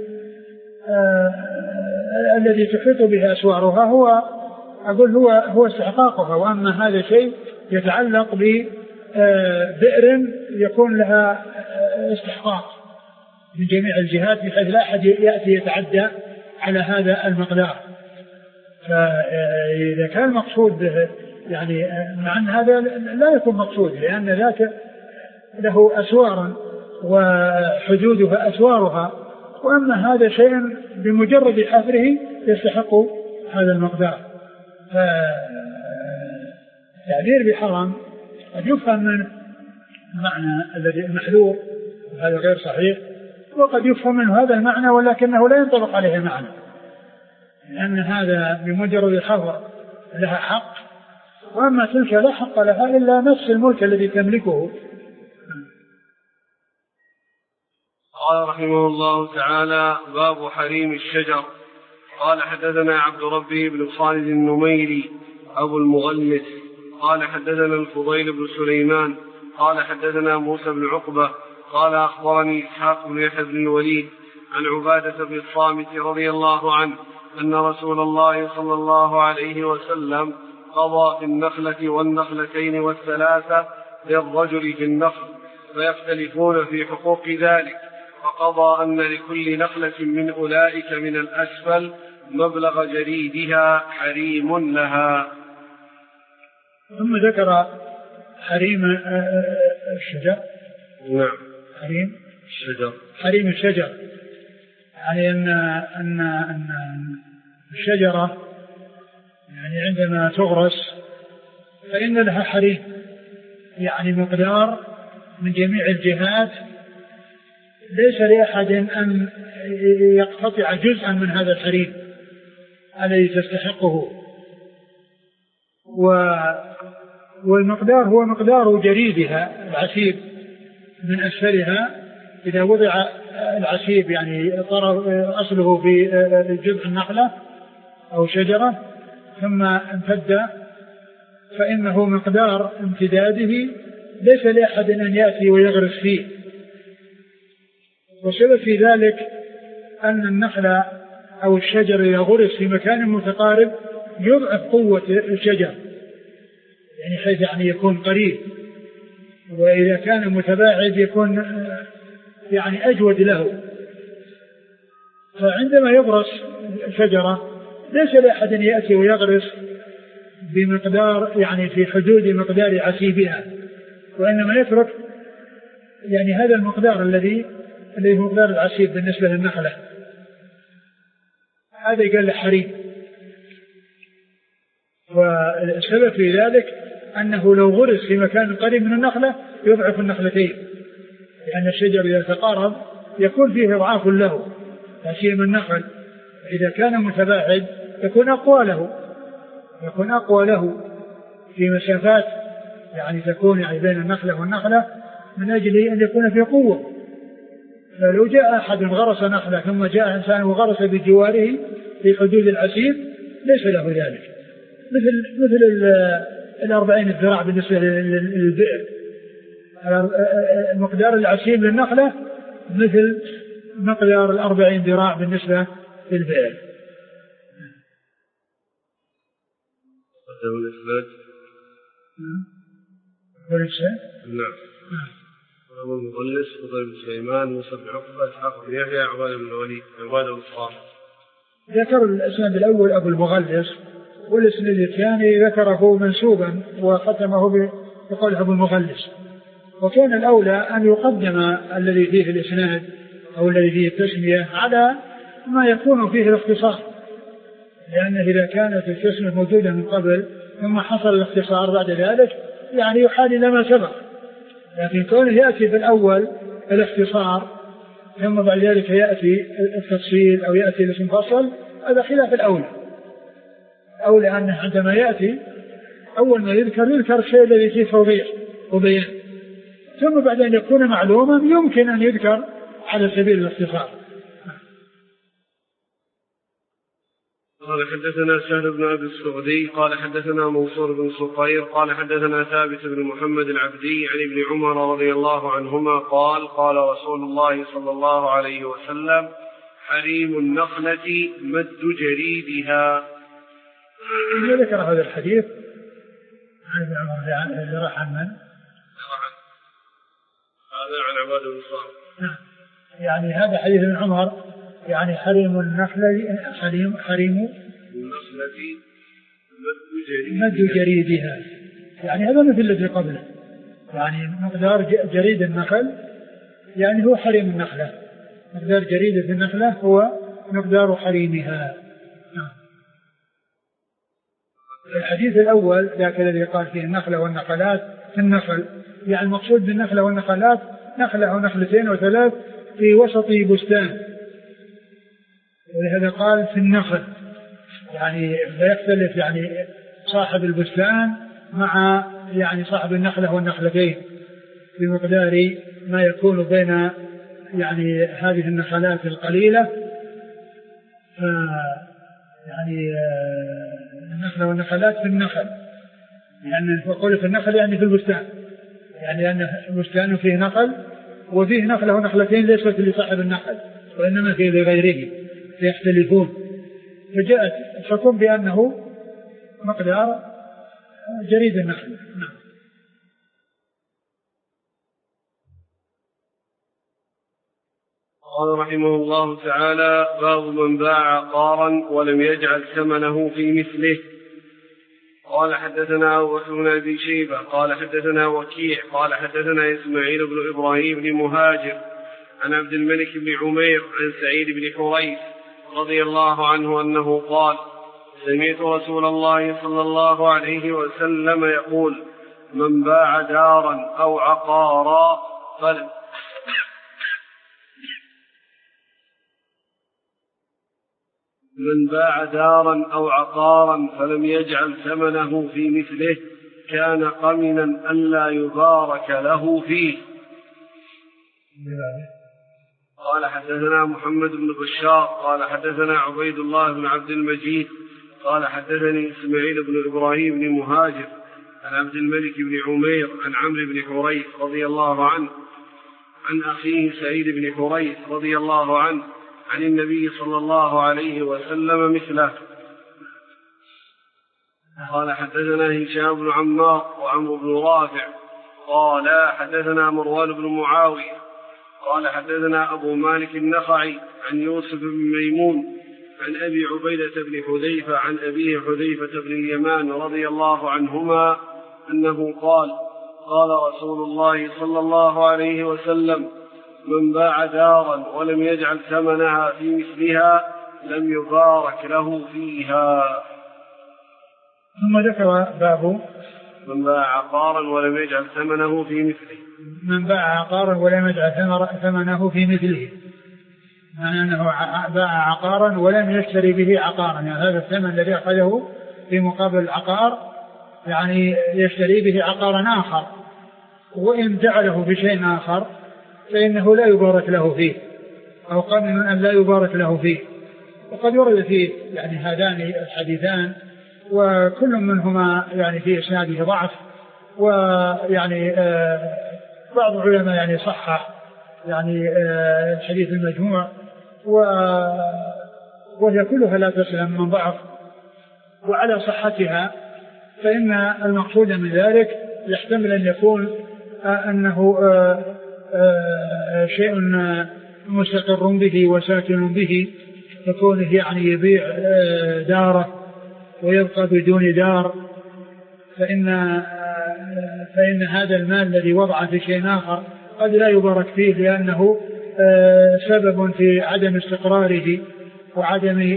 الذي تحيط به أسوارها هو استحقاقها. وأما هذا شيء يتعلق ببئر يكون لها استحقاق من جميع الجهات بحيث لا أحد يأتي يتعدى على هذا المقدار. فإذا كان مقصود يعني مع أن هذا لا يكون مقصود، لأن ذاك له أسوارا وحدودها أسوارها، وأما هذا شيء بمجرد حفره يستحق هذا المقدار. فالتعبير بحرام قد يفهم من معنى الذي المحذور، وهذا غير صحيح، وقد يفهم منه هذا المعنى ولكنه لا ينطبق عليه المعنى، لأن هذا بمجرد الحظر لها حق، وأما تلك لا حق لها إلا نفس الملك الذي تملكه. قال رحمه الله تعالى: باب حريم الشجر. قال حدثنا عبد ربه بن خالد النميري أبو المغلس قال حدثنا الفضيل بن سليمان قال حدثنا موسى بن عقبة قال أخبرني إسحاق بن يحيى بن الوليد عن عبادة بن الصامت رضي الله عنه أن رسول الله صلى الله عليه وسلم قضى في النخلة والنخلتين والثلاثة للرجل في النخل فيختلفون في حقوق ذلك، فقضى أن لكل نخلة من أولئك من الأسفل مبلغ جريدها حريم لها. ثم ذكر حريم الشجر. نعم، حريم الشجر يعني أن الشجرة يعني عندما تغرس فإن لها حريم، يعني مقدار من جميع الجهات ليس لأحد أن يقتطع جزءا من هذا الحريم الذي تستحقه، والمقدار هو مقدار جريدها العسيب من أسفلها. إذا وضع العسيب يعني أصله في جذع النخلة أو شجرة ثم امتد فإنه مقدار امتداده ليس لأحد أن يأتي ويغرس فيه. وسبب في ذلك أن النخلة أو الشجر إذا غرس في مكان متقارب يضعف قوة الشجر، يعني حيث يعني يكون قريب، وإذا كان متباعد يكون يعني أجود له. فعندما يغرس شجرة ليس لأحد أن يأتي ويغرس بمقدار يعني في حدود مقدار عسيبها، وإنما يترك يعني هذا المقدار الذي هو مقدار العسيب بالنسبة للنخلة، هذا يقال له حريم. والسبب في ذلك أنه لو غرس في مكان قريب من النخلة يضعف النخلتين، لأن الشجر إذا تقارب يكون فيه إضعاف له، فسيما النخل إذا كان متباعد يكون أقوى له في مسافات يعني تكون يعني بين النخلة والنخلة من أجل أن يكون في قوة. فلو جاء أحد غرس نخلة ثم جاء إنسان وغرس بجواره في حدود العسيب ليس له ذلك، مثل 40 ذراع بالنسبة للبئر، مقدار العسيب للنخلة مثل مقدار 40 ذراع بالنسبة للبئر. نعم. أبو المغلس فضيل بن سليمان موسى بن عقبة إسحاق بن يحيى عبادة بن الوليد عبادة بن الصامت. ذكر الإسناد الأول أبو المغلس، والإسناد الثاني ذكره منسوبا وختمه بقول أبو المغلس. وكان الأولى أن يقدم الذي فيه الإسناد أو الذي فيه التسمية على ما يكون فيه الاختصار، لأن إذا كانت التسمية موجودة من قبل ثم حصل الاختصار بعد ذلك يعني يحال إلى ما سبق. لكن كونه يأتي في الأول الاختصار ثم بعد ذلك يأتي التفصيل أو يأتي الاسم فصل، هذا خلاف الأولى. أولى أنه عندما يأتي أول ما يذكر الشيء الذي فيه توضيح وبيان، ثم بعد أن يكون معلوما يمكن أن يذكر على سبيل الاختصار. قال حدثنا سهل بن أبي السعدي قال حدثنا منصور بن صقير قال حدثنا ثابت بن محمد العبدي عن ابن عمر رضي الله عنهما قال قال رسول الله صلى الله عليه وسلم حريم النخلة مد جريدها. ذكر هذا الحديث عن ابن عمر اللي راح عن من؟ هذا عن عباد بن صالح. يعني هذا حديث ابن عمر يعني حريم النخلة حريم النخلة مد جريدها، يعني هذا مثل الذي قبله، يعني مقدار جريد النخل يعني هو حريم النخلة، مقدار جريدة النخلة هو مقدار حريمها. الحديث الأول ذاك الذي قال فيه النخلة والنخلات في النخل، يعني المقصود بالنخلة والنخلات نخلة أو نخلتين وثلاث في وسط بستان، ولهذا قال في النخل، يعني لا يختلف يعني صاحب البستان مع يعني صاحب النخلة والنخلتين بمقدار ما يكون بين يعني هذه النخلات القليلة، يعني النخلة والنخلات في النخل، يعني وقول في النخل يعني في البستان، يعني أن البستان فيه نخل وفيه نخلة ونخلتين ليست لصاحب النخل وإنما فيه لغيره فيختلفون، فجاءت الحكم بأنه مقدار جريد النخل. نعم. قال رحمه الله تعالى باب من باع عقارا ولم يجعل ثمنه في مثله. قال حدثنا أبو بكر بن أبي شيبة قال حدثنا وكيع قال حدثنا إسماعيل بن إبراهيم بن مهاجر عن عبد الملك بن عمير عن سعيد بن حريث رضي الله عنه أنه قال سمعت رسول الله صلى الله عليه وسلم يقول من باع دارا أو عقارا فلم يجعل ثمنه في مثله كان قمنا ألا يبارك له فيه. قال حدثنا محمد بن بشار قال حدثنا عبيد الله بن عبد المجيد قال حدثني إسماعيل بن إبراهيم بن مهاجر عن عبد الملك بن عمير عن عمرو بن حريث رضي الله عنه عن أخيه سعيد بن حريث رضي الله عنه عن النبي صلى الله عليه وسلم مثله. قال حدثنا هشام بن عمار وعمرو بن رافع قال حدثنا مروان بن معاوية قال حدثنا أبو مالك النخعي عن يوسف بن ميمون عن أبي عبيدة بن حذيفة عن أبيه حذيفة بن اليمان رضي الله عنهما أنه قال قال رسول الله صلى الله عليه وسلم من باع دارا ولم يجعل ثمنها في مثلها لم يبارك له فيها. ثم ذكر باب من باع عقارا ولم يجعل ثمنه في مثله. من باع عقارا ولم يجعل ثمنه في مثله، يعني أنه باع عقارا ولم يشتري به عقارا، يعني هذا الثمن الذي أخذه في مقابل العقار يعني يشتري به عقارا آخر، وإن جعله في شيء آخر فإنه لا يبارك له فيه أو قمن أن لا يبارك له فيه. وقد ورد فيه يعني هذان الحديثان وكل منهما يعني في إسناده ضعف، ويعني بعض العلماء يعني صحح يعني الحديث المجموع، وهي كلها لا تسلم من ضعف، وعلى صحتها فإن المقصود من ذلك يحتمل أن يكون أنه شيء مستقر به وساكن به، فكونه يعني يبيع داره ويبقى بدون دار، فإن هذا المال الذي وضع في شيء آخر قد لا يبارك فيه، لأنه سبب في عدم استقراره وعدم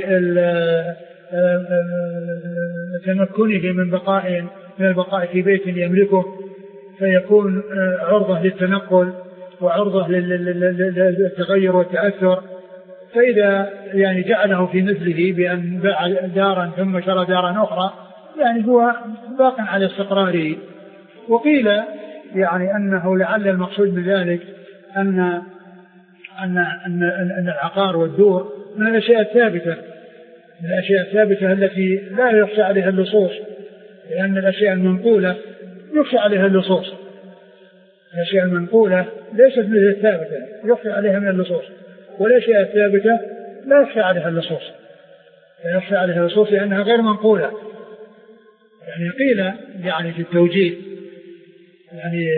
تمكنه من البقاء في بيت يملكه، فيكون عرضة للتنقل وعرضة للتغير والتأثر. فإذا يعني جعله في مثله بأن باع دارا ثم شرى دارا أخرى يعني هو باق على استقراره. وقيل يعني أنه لعل المقصود بذلك أن العقار والدور من الأشياء الثابتة الأشياء الثابتة التي لا يخشى عليها اللصوص، لأن الأشياء المنقولة يخشى عليها اللصوص. الأشياء المنقولة ليست مثل الثابتة يخشى عليها من اللصوص، والأشياء الثابتة لا يخشى عليها اللصوص، لا يخشى عليها اللصوص لأنها غير منقولة. يعني قيل يعني في التوجيه يعني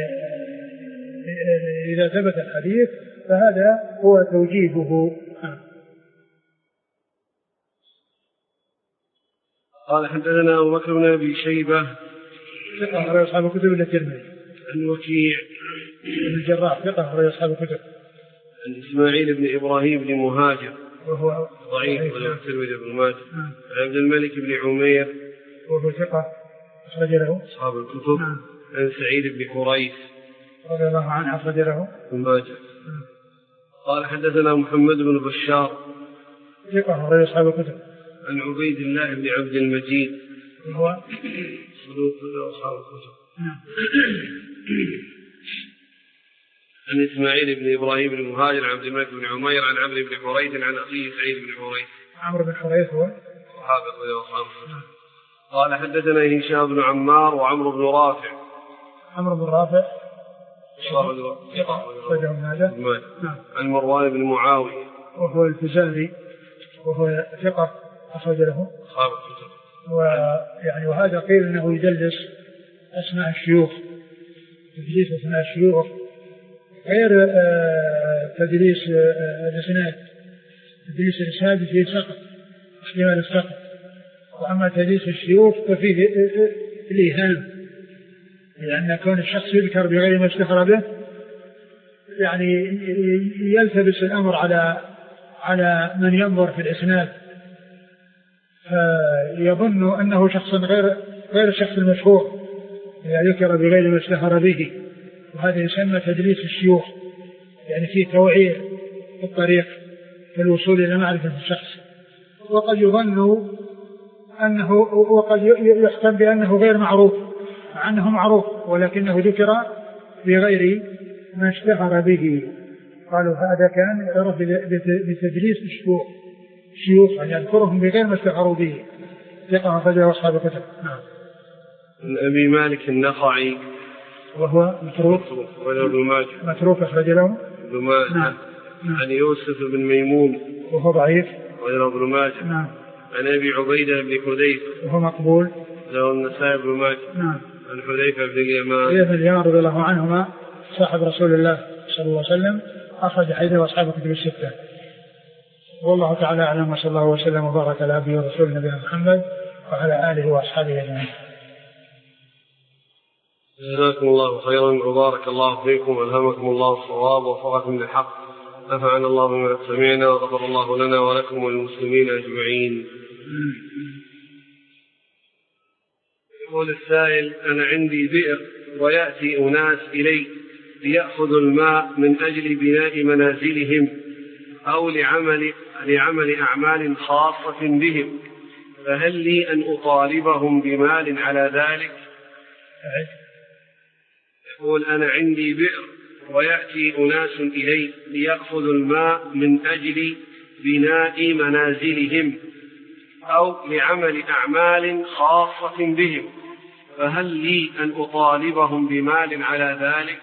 إذا ثبت الحديث فهذا هو توجيهه. قال حدثنا أبو بكر بن أبي شيبة ثقة أخرج أصحاب الكتب إلا الترمذي. عن وكيع بن الجراح ثقة أخرج أصحاب الكتب. عن إسماعيل بن إبراهيم بن مهاجر وهو ضعيف وله الترمذي بن ماجه. عن عبد الملك بن عمير وهو ثقة أخرج له أصحاب الكتب. عن سعيد بن قريش رضي الله عنه أخرج له ابن ماجه. قال حدثنا محمد بن بشار ثقة أخرج أصحاب الكتب. عن عبيد الله بن عبد المجيد وهو صدوق أصحاب الكتب. عن إسماعيل بن إبراهيم بن مهاجر عن عبد الملك بن عمير عن عمرو بن حريث عن أخيه سعيد بن حريث. عمرو بن حريث هو صحابي أصحاب الكتب. قال حدثنا هشام بن عمار وعمرو بن رافع. عمرو بن رافع ثقة عن مروان بن معاوية وهو الفزاري وهو ثقة أخرج له أصحاب الكتب. ويعني وهذا قيل أنه يدلس أسماء الشيوخ، تدليس أسماء الشيوخ غير تدليس الإسناد. تدليس الإسناد فيه سقط احتمال السقط، وأما تدليس الشيوخ ففيه الإيهام، لأن كون الشخص يذكر بغير ما اشتهر به يعني يلتبس الأمر على من ينظر في الإسناد، فيظن أنه شخص غير الشخص المشهور إذا ذكر بغير ما اشتهر به، وهذا يسمى تدليس الشيوخ، يعني فيه توعية في الطريق في الوصول إلى معرفة الشخص. وقد يظن أنه وقد يحكم بأنه غير معروف مع أنه معروف ولكنه ذكر بغير ما اشتهر به. قالوا هذا كان يعرف بتدليس الشيوخ يعني يذكرهم بغير ما اشتهروا به. ثقة أخرجه أصحاب الكتب. نعم. عن أبي مالك النخعي وهو متروك أخرج له ابن ماجه. عن يوسف بن ميمون وهو ضعيف وله ابن ماجه. نعم. عن أبي عبيدة بن حذيفة وهو مقبول له النسائي بن ماجه. نعم. عن حذيفة بن اليمان رضي الله عنهما صاحب رسول الله صلى الله عليه وسلم أخرج حديثه أصحاب الكتب الستة. والله تعالى أعلم، وصلى الله وسلم وبارك على عبده ورسوله نبينا محمد وعلى آله وأصحابه أجمعين. جزاكم الله خيرا وبارك الله فيكم وألهمكم الله الصواب ووفقكم للحق. نفعنا الله بما سمعنا وغفر الله لنا ولكم وللمسلمين أجمعين. يقول السائل: أنا عندي بئر ويأتي أناس إلي ليأخذوا الماء من أجل بناء منازلهم أو لعمل أعمال خاصة بهم، فهل لي أن أطالبهم بمال على ذلك؟ يقول: أنا عندي بئر ويأتي أناس إلي ليأخذوا الماء من أجل بناء منازلهم أو لعمل أعمال خاصة بهم، فهل لي أن أطالبهم بمال على ذلك؟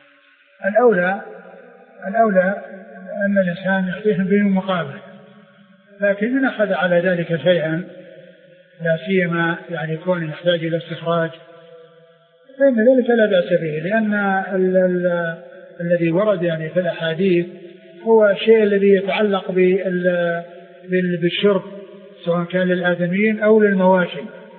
الأولى أن الإنسان يعطيهم بدون مقابل، لكن من أخذ على ذلك شيئا لا سيما يعني يكون يحتاج إلى استخراج فإن ذلك لا بأس به، لأن الذي ورد يعني في الأحاديث هو الشيء الذي يتعلق بالشرب سواء كان للآدميين أو للمواشي.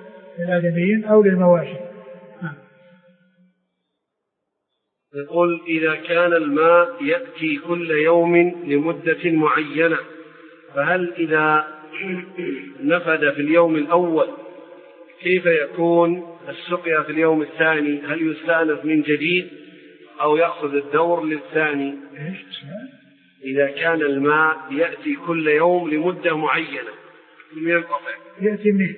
يقول: إذا كان الماء يأتي كل يوم لمدة معينة، فهل إذا نفد في اليوم الأول كيف يكون السقيا في اليوم الثاني؟ هل يستأنف من جديد أو يأخذ الدور للثاني؟ إذا كان الماء يأتي كل يوم لمدة معينة يأتي منه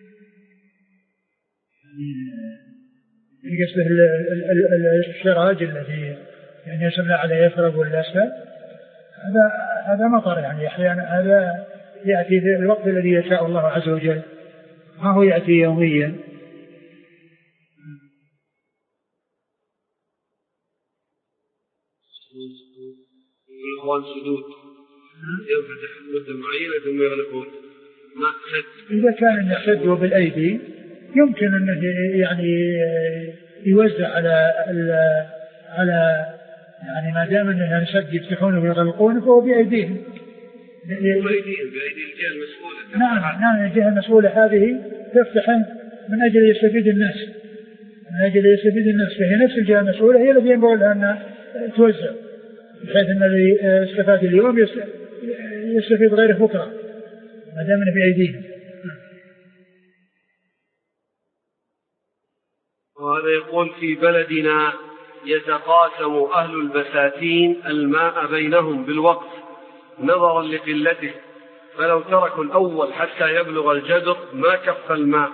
يقصده الشراج الذي يعني يسمى على يفرغ والأسفل، هذا مطر يعني أحيانا هذا يأتي في الوقت الذي يشاء الله عز وجل، ما هو يأتي يوميا. الإخوان سدود ينفتح مدة معينة ثم يغلقون. إذا كان يشد بالأيدي يمكن أنه يعني يوزع على يعني ما دام أنه يشد يفتحونه ويغلقونه فهو بأيديهم. بأيدي الجهة المسؤولة. نعم الجهة المسؤولة هذه تفتح من أجل يستفيد الناس، فهي نفس الجهة المسؤولة هي التي ينبغي لها أن توزع، بحيث أن الذي استفاد اليوم يستفيد غيره بكرة ما دامنا بأيديهم. وهذا يقول في بلدنا يتقاسم أهل البساتين الماء بينهم بالوقت نظرا لقلته، فلو تركوا الأول حتى يبلغ الجدر ما كف الماء.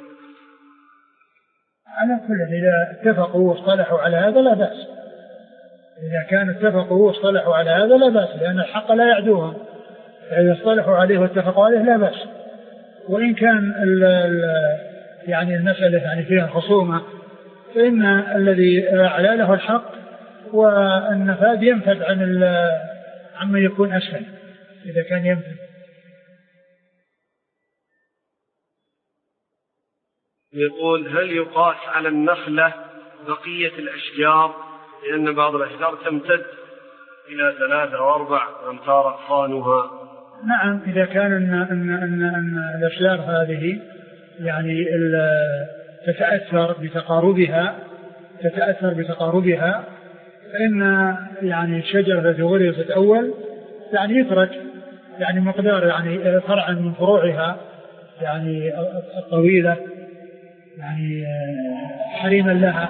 على كل إذا اتفقوا واصطلحوا على هذا لا بأس، إذا كانوا اتفقوا واصطلحوا على هذا لا بأس، لأن الحق لا يعدوهم، فإذا اصطلحوا عليه واتفقوا عليه لا بأس. وإن كان يعني المسألة يعني فيها خصومة فإن الذي أعلى له الحق والنفاذ ينفذ عما يكون أسفل إذا كان ينفذ. يقول هل يقاس على النخلة بقية الأشجار، لأن بعض الأشجار تمتد إلى 3 أو 4 أمتار أغصانها؟ نعم إذا كان أن الأشجار هذه يعني تتأثر بتقاربها فإن يعني الشجرة التي غرست أول يعني يترك يعني مقدار يعني فرعا من فروعها يعني الطويلة يعني حريما لها.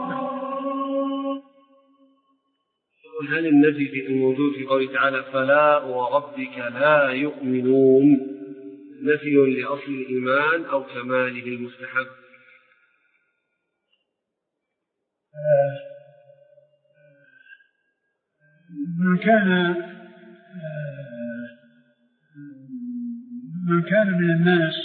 هل النفي الموجود في قوله تعالى فلا وربك لا يؤمنون نفي لأصل الإيمان أو كماله المستحب؟ من كان من الناس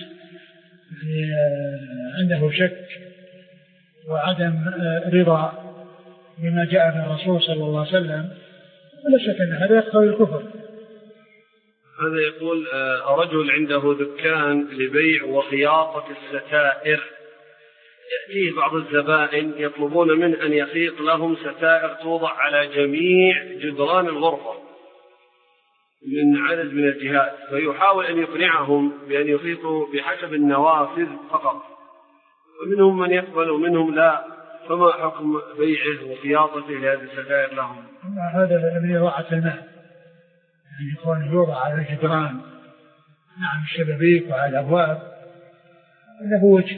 عنده شك وعدم رضا بما جاء من الرسول صلى الله عليه وسلم ولا شك أن هذا يقتضي الكفر. هذا يقول رجل عنده دكان لبيع وخياطة الستائر، يأتيه بعض الزبائن يطلبون منه أن يخيط لهم ستائر توضع على جميع جدران الغرفة من عدد من الجهات، فيحاول أن يقنعهم بأن يخيطوا بحسب النوافذ فقط، ومنهم من يقبل ومنهم لا، فما حكم بيعه وخياطته لهذه الستائر لهم؟ هذا من إضاعة المال، يعني يكون يوضع على الجدران نعم الشبابيك وعلى الأبواب له وجه،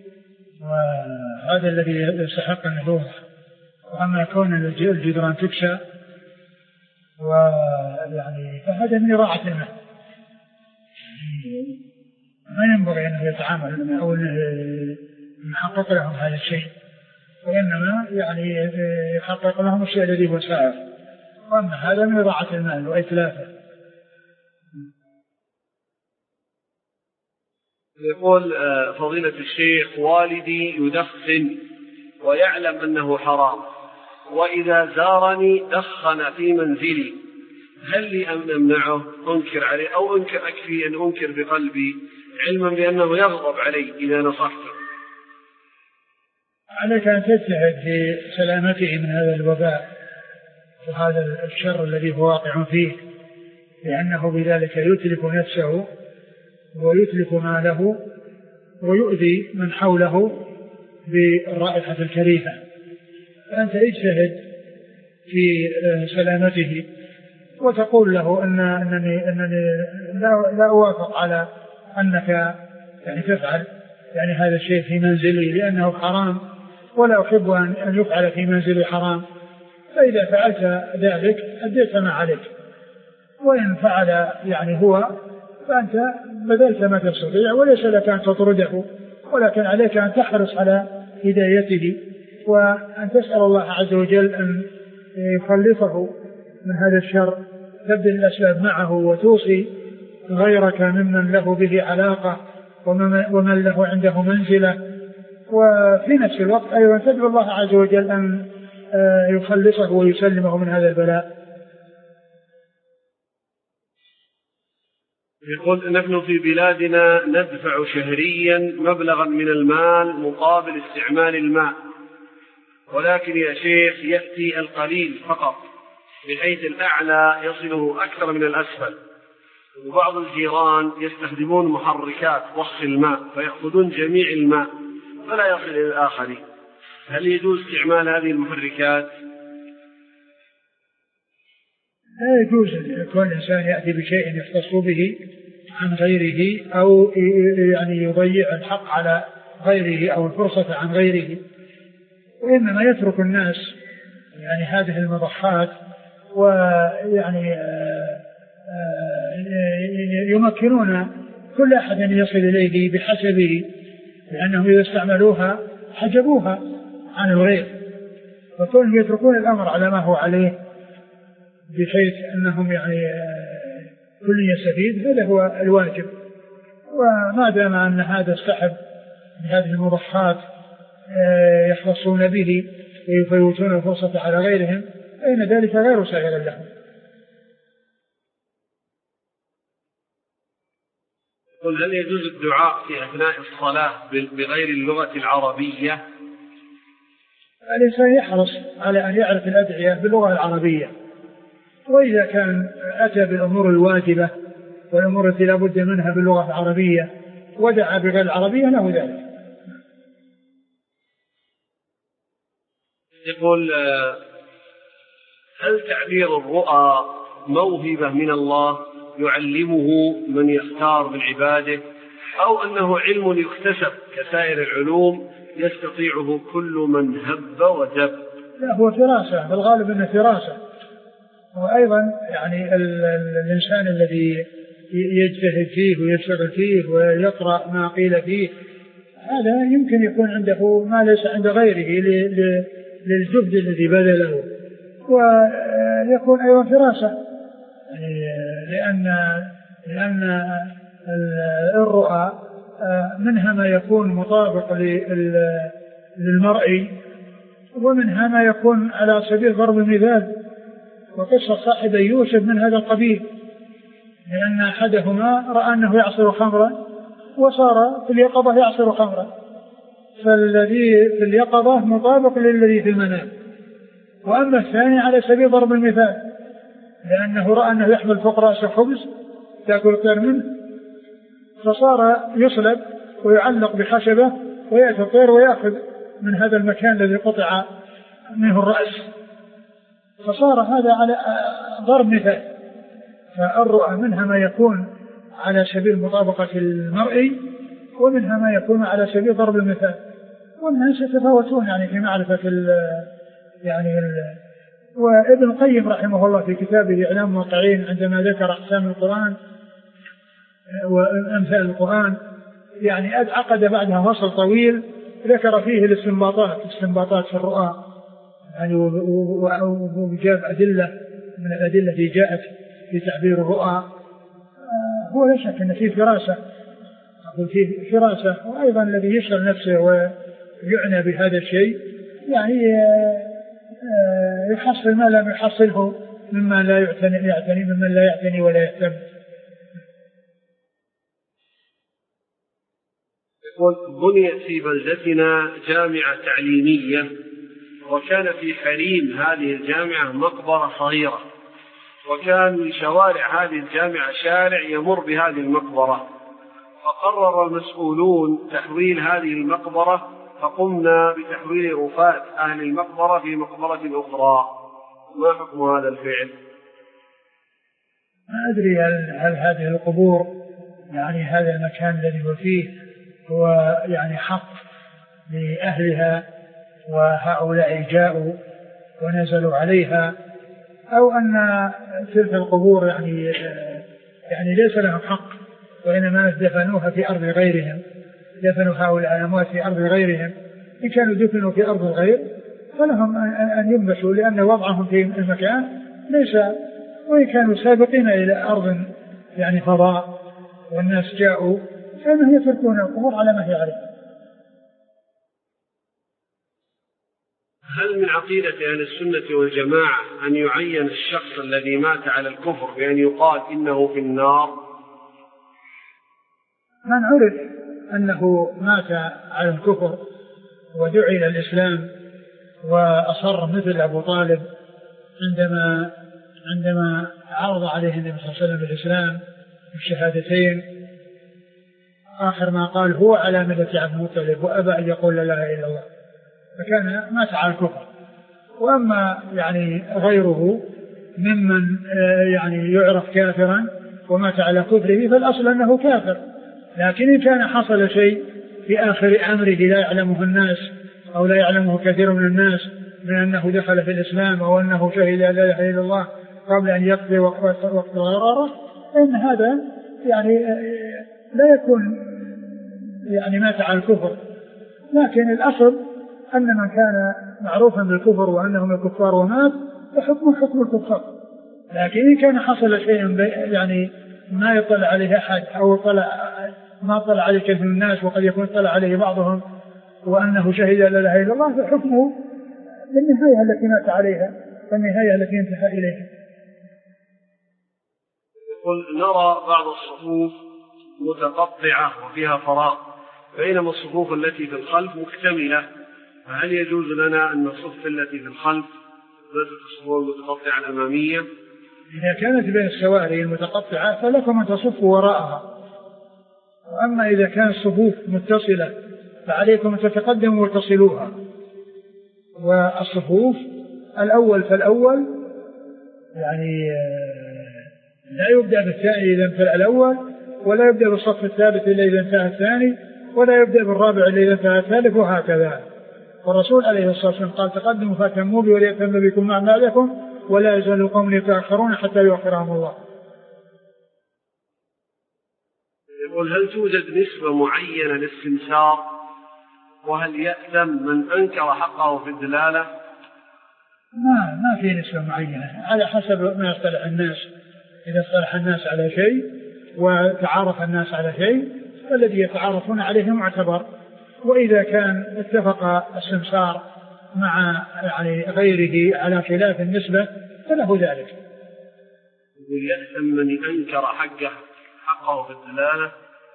وهذا الذي يستحق أن يوضع. وأما كون الجدران تكسى ويعني فهذا من إضاعة المال، ما ينبغي أنه يتعامل أو يحقق لهم هذا الشيء، وإنما يعني يحقق لهم الشيء الذي هو سائر، وأما هذا من إضاعة المال وإتلافه. يقول فضيلة الشيخ والدي يدخن ويعلم أنه حرام، وإذا زارني دخن في منزلي، هل لي أن أمنعه أنكر عليه أو أكفي أن أنكر بقلبي علما بأنه يغضب علي إذا نصحته؟ عليك أن تجتهد في سلامته من هذا الوباء وهذا الشر الذي هو واقع فيه، لأنه بذلك يتلف نفسه ويتلف ماله ويؤذي من حوله بالرائحة الكريهة. فأنت اجتهد في سلامته وتقول له أنني لا أوافق على أنك يعني تفعل يعني هذا الشيء في منزلي لأنه حرام، ولا أحب أن يفعل في منزلي حرام، فإذا فعلت ذلك أديت ما عليك، وإن فعل يعني هو فأنت بذلت ما تستطيع، وليس لك أن تطرده، ولكن عليك أن تحرص على هدايته وأن تسأل الله عز وجل أن يخلصه من هذا الشر، تبذل الأسباب معه وتوصي غيرك ممن له به علاقة ومن له عنده منزلة. وفي نفس الوقت أيضا تدعو الله عز وجل أن يخلصه ويسلمه من هذا البلاء. يقول نحن في بلادنا ندفع شهريا مبلغا من المال مقابل استعمال الماء، ولكن يا شيخ يأتي القليل فقط بحيث الأعلى يصله أكثر من الأسفل، وبعض الجيران يستخدمون محركات ضخ الماء فيأخذون جميع الماء فلا يصل إلى الآخرين. هل يجوز استعمال هذه المحركات؟ لا يجوز أن يكون الإنسان يأتي بشيء يختص به عن غيره أو يعني يضيع الحق على غيره أو الفرصة عن غيره، وإنما يترك الناس يعني هذه المضخات ويعني يمكنون كل أحد أن يصل إليه بحسبه، لأنهم إذا استعملوها حجبوها عن الغير، وكونهم يتركون الأمر على ما هو عليه بحيث أنهم يعني كل يستفيد، هذا هو الواجب. وما دام أن هذا استحب بهذه المضخات يخلصون به ويفوتون الفرصة على غيرهم، فإن ذلك غير سائغ لهم. قل هل يجوز الدعاء في أثناء الصلاة بغير اللغة العربية؟ الإنسان يحرص على أن يعرف الأدعية باللغة العربية، وإذا كان أتى بالأمور الواجبة والأمور التي لا بد منها باللغة العربية ودعا بغير العربية له ذلك. يقول هل تعبير الرؤى موهبة من الله يعلمه من يختار بالعبادة، أو أنه علم يكتسب كسائر العلوم يستطيعه كل من هب ودب؟ لا، هو فراسة، بالغالب أنه فراسة. وأيضا يعني الإنسان الذي يجتهد فيه ويشتغل فيه ويقرأ ما قيل فيه، هذا يمكن يكون عنده ما ليس عند غيره للجهد الذي بذله، ويكون أيضا فراسة، لأن الرؤى منها ما يكون مطابق للمرئي، ومنها ما يكون على سبيل ضرب المثال. وقصة صاحب يوسف من هذا القبيل، لأن أحدهما رأى أنه يعصر خمرا وصار في اليقظة يعصر خمرا، فالذي في اليقظة مطابق للذي في المنام، وأما الثاني على سبيل ضرب المثال، لأنه رأى أنه يحمل فوق رأسه خبز تأكل الطير منه، فصار يصلب ويعلق بخشبة ويأتي الطير ويأخذ من هذا المكان الذي قطع منه الرأس، فصار هذا على ضرب مثال. فالرؤى منها ما يكون على سبيل مطابقة المرئي، ومنها ما يكون على سبيل ضرب المثال، والناس يتفاوتون يعني في معرفة وابن القيم رحمه الله في كتابه إعلام الموقعين عندما ذكر أقسام القرآن وأمثال القرآن يعني عقد بعدها فصل طويل ذكر فيه الاستنباطات في الرؤى يعني، وجاب أدلة من الأدلة التي جاءت في تعبير الرؤى. هو لا شك أن فيه فراسة، فيه فراسة، وأيضا الذي يشغل نفسه ويعنى بهذا الشيء يعني يحصل ما لم يحصله مما لا يعتني ممن لا يعتني ولا يهتم. بنيت في بلدتنا جامعة تعليمية، وكان في حريم هذه الجامعة مقبرة صغيرة، وكان من شوارع هذه الجامعة شارع يمر بهذه المقبرة، فقرر المسؤولون تحويل هذه المقبرة، فقمنا بتحويل وفاة أهل المقبرة في مقبرة أخرى. ما حكم هذا الفعل؟ ما أدري هل هذه القبور يعني هذا المكان الذي هو فيه هو يعني حق لأهلها وهؤلاء جاءوا ونزلوا عليها، أو أن تلك القبور يعني ليس لهم حق، وإنما دفنوها في أرض غيرهم، دفنوا هؤلاء الأموات في أرض غيرهم. إن كانوا دفنوا في أرض الغير فلهم أن ينبشوا، لأن وضعهم في المكان ليس، وإن كانوا سابقين إلى أرض يعني فضاء والناس جاءوا، فإنهم يتركون القبور على ما هي عليه. هل من عقيدة أهل السنة والجماعة أن يعين الشخص الذي مات على الكفر بأن يقال إنه في النار؟ من عرف أنه مات على الكفر ودعي إلى الإسلام وأصر مثل أبو طالب عندما عرض عليه النبي صلى الله عليه وسلم الإسلام بالشهادتين، آخر ما قال هو على ملة عبد المطلب وأبى أن يقول لا إله إلا الله، فكان مات على الكفر. وأما يعني غيره ممن يعني يعرف كافرا ومات على كفره فالأصل أنه كافر، لكن إن كان حصل شيء في آخر أمره لا يعلمه الناس أو لا يعلمه كثير من الناس من أنه دخل في الإسلام أو أنه شهد لا إله إلا الله قبل أن يقضي وقت غراره، إن هذا يعني لا يكون يعني مات على الكفر. لكن الأصل أن من كان معروفا بالكفر وأنهم الكفار ومات فحكمه حكم الكفار. لكن إن كان حصل شيء يعني ما يطلع عليه أحد أو ما طلع عليه كثير من الناس وقد يكون طلع عليه بعضهم وأنه شهد لا إله إلا الله فحكمه بالنهاية التي مات عليها والنهاية التي انتهى إليها. يقول نرى بعض الصفوف متقطعة وفيها فراغ بينما الصفوف التي في الخلف مكتملة، فهل يجوز لنا أن نصف التي في الخلف ذات الصفوف المتقطعة الأمامية؟ إذا كانت بين السواري المتقطعة فلكم أن تصفوا وراءها، وأما إذا كانت الصفوف متصلة فعليكم أن تتقدموا وتصلوها. والصفوف الأول فالأول يعني لا يبدأ بالثاني إذا انتهى الأول، ولا يبدأ بالصف الثالث إلا إذا انتهى الثاني، ولا يبدأ بالرابع إلا إذا انتهى الثالث، وهكذا. والرسول عليه الصلاة والسلام قال تقدموا فاتموا بي وليتم بكم مع أعمالكم ولا يزال قوم يتأخرون حتى يؤخرهم الله. يقول هل توجد نسبة معينة للسمسار، وهل يأثم من أنكر حقه في الدلالة؟ ما في نسبة معينة، على حسب ما يصطلح الناس. إذا اصطلح الناس على شيء وتعارف الناس على شيء فالذي يتعارفون عليه معتبر، وإذا كان اتفق السمسار مع يعني غيره على خلاف النسبة فله ذلك. يأثم من أنكر حقه في الدلالة.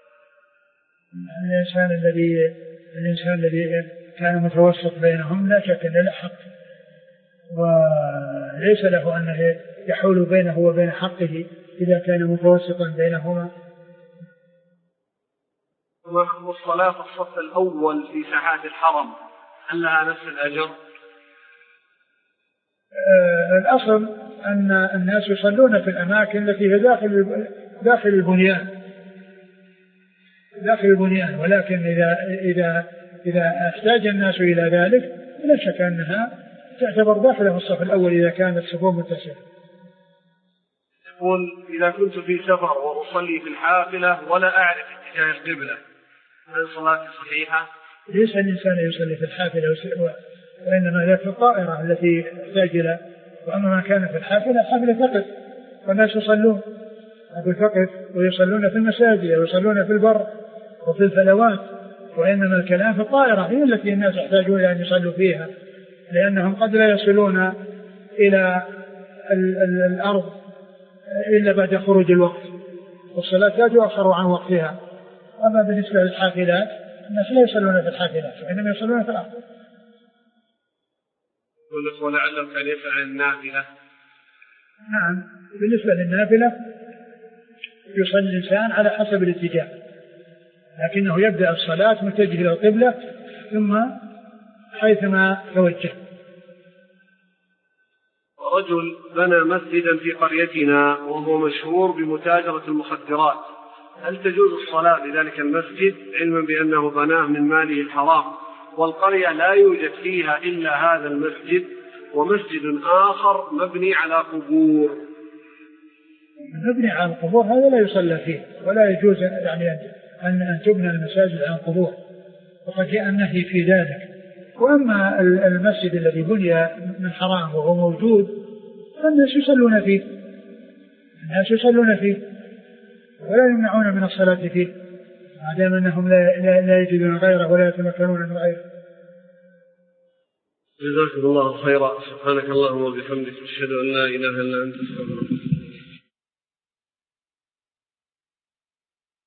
الإنسان الذي كان متوسط بينهم لا شك أنه له حق، وليس له أنه يحول بينه وبين حقه إذا كان متوسطا بينهما. والصلاة في الصف الأول في ساحات الحرم هل لها نفس الأجر؟ الأصل أن الناس يصلون في الأماكن التي هي داخل البنيان، ولكن إذا احتاج الناس إلى ذلك لا شك أنها تعتبر داخلة في الصف الأول إذا كانت الصفوف متصلة. يقول إذا كنت في سفر وأصلي في الحافلة ولا أعرف اتجاه القبلة هل صلاتي صحيحة؟ ليس الإنسان يصلي في الحافلة وإنما ذاك الطائرة التي تحتاج إلى، وأما ما كان في الحافلة تقف والناس يصلون تقف ويصلون في المساجد ويصلون في البر وفي الفلوات، وإنما الكلام في الطائرة هي التي الناس يحتاجون أن يصلوا فيها، لأنهم قد لا يصلون إلى الأرض إلا بعد خروج الوقت، والصلاة لا تؤخر عن وقتها. أما بالنسبة للحافلات الناس لا يصلون في الحافلات وإنما يصلون في الأرض. ولعله كان يفعل النافلة. نعم، بالنسبة للنافلة يصلي الإنسان على حسب الاتجاه، لكنه يبدأ الصلاة متجه إلى القبلة ثم حيثما توجه. رجل بنى مسجدا في قريتنا وهو مشهور بمتاجرة المخدرات، هل تجوز الصلاة في ذلك المسجد علما بأنه بناه من ماله الحرام والقرية لا يوجد فيها إلا هذا المسجد ومسجد آخر مبني على قبور؟ مبني على القبور هذا لا يصلى فيه، ولا يجوز يعني أن تبنى المساجد على القبور، وقد جاء النهي في ذلك. وأما المسجد الذي بني من حرام وهو موجود فالناس يصلون فيه، ولا يمنعون من الصلاة فيه ما دام أنهم لا يجدون غيره ولا يتمكنون من غيره. جزاكم الله خيرا. سبحانك اللهم وبحمدك أشهد أن لا إله إلا أنت.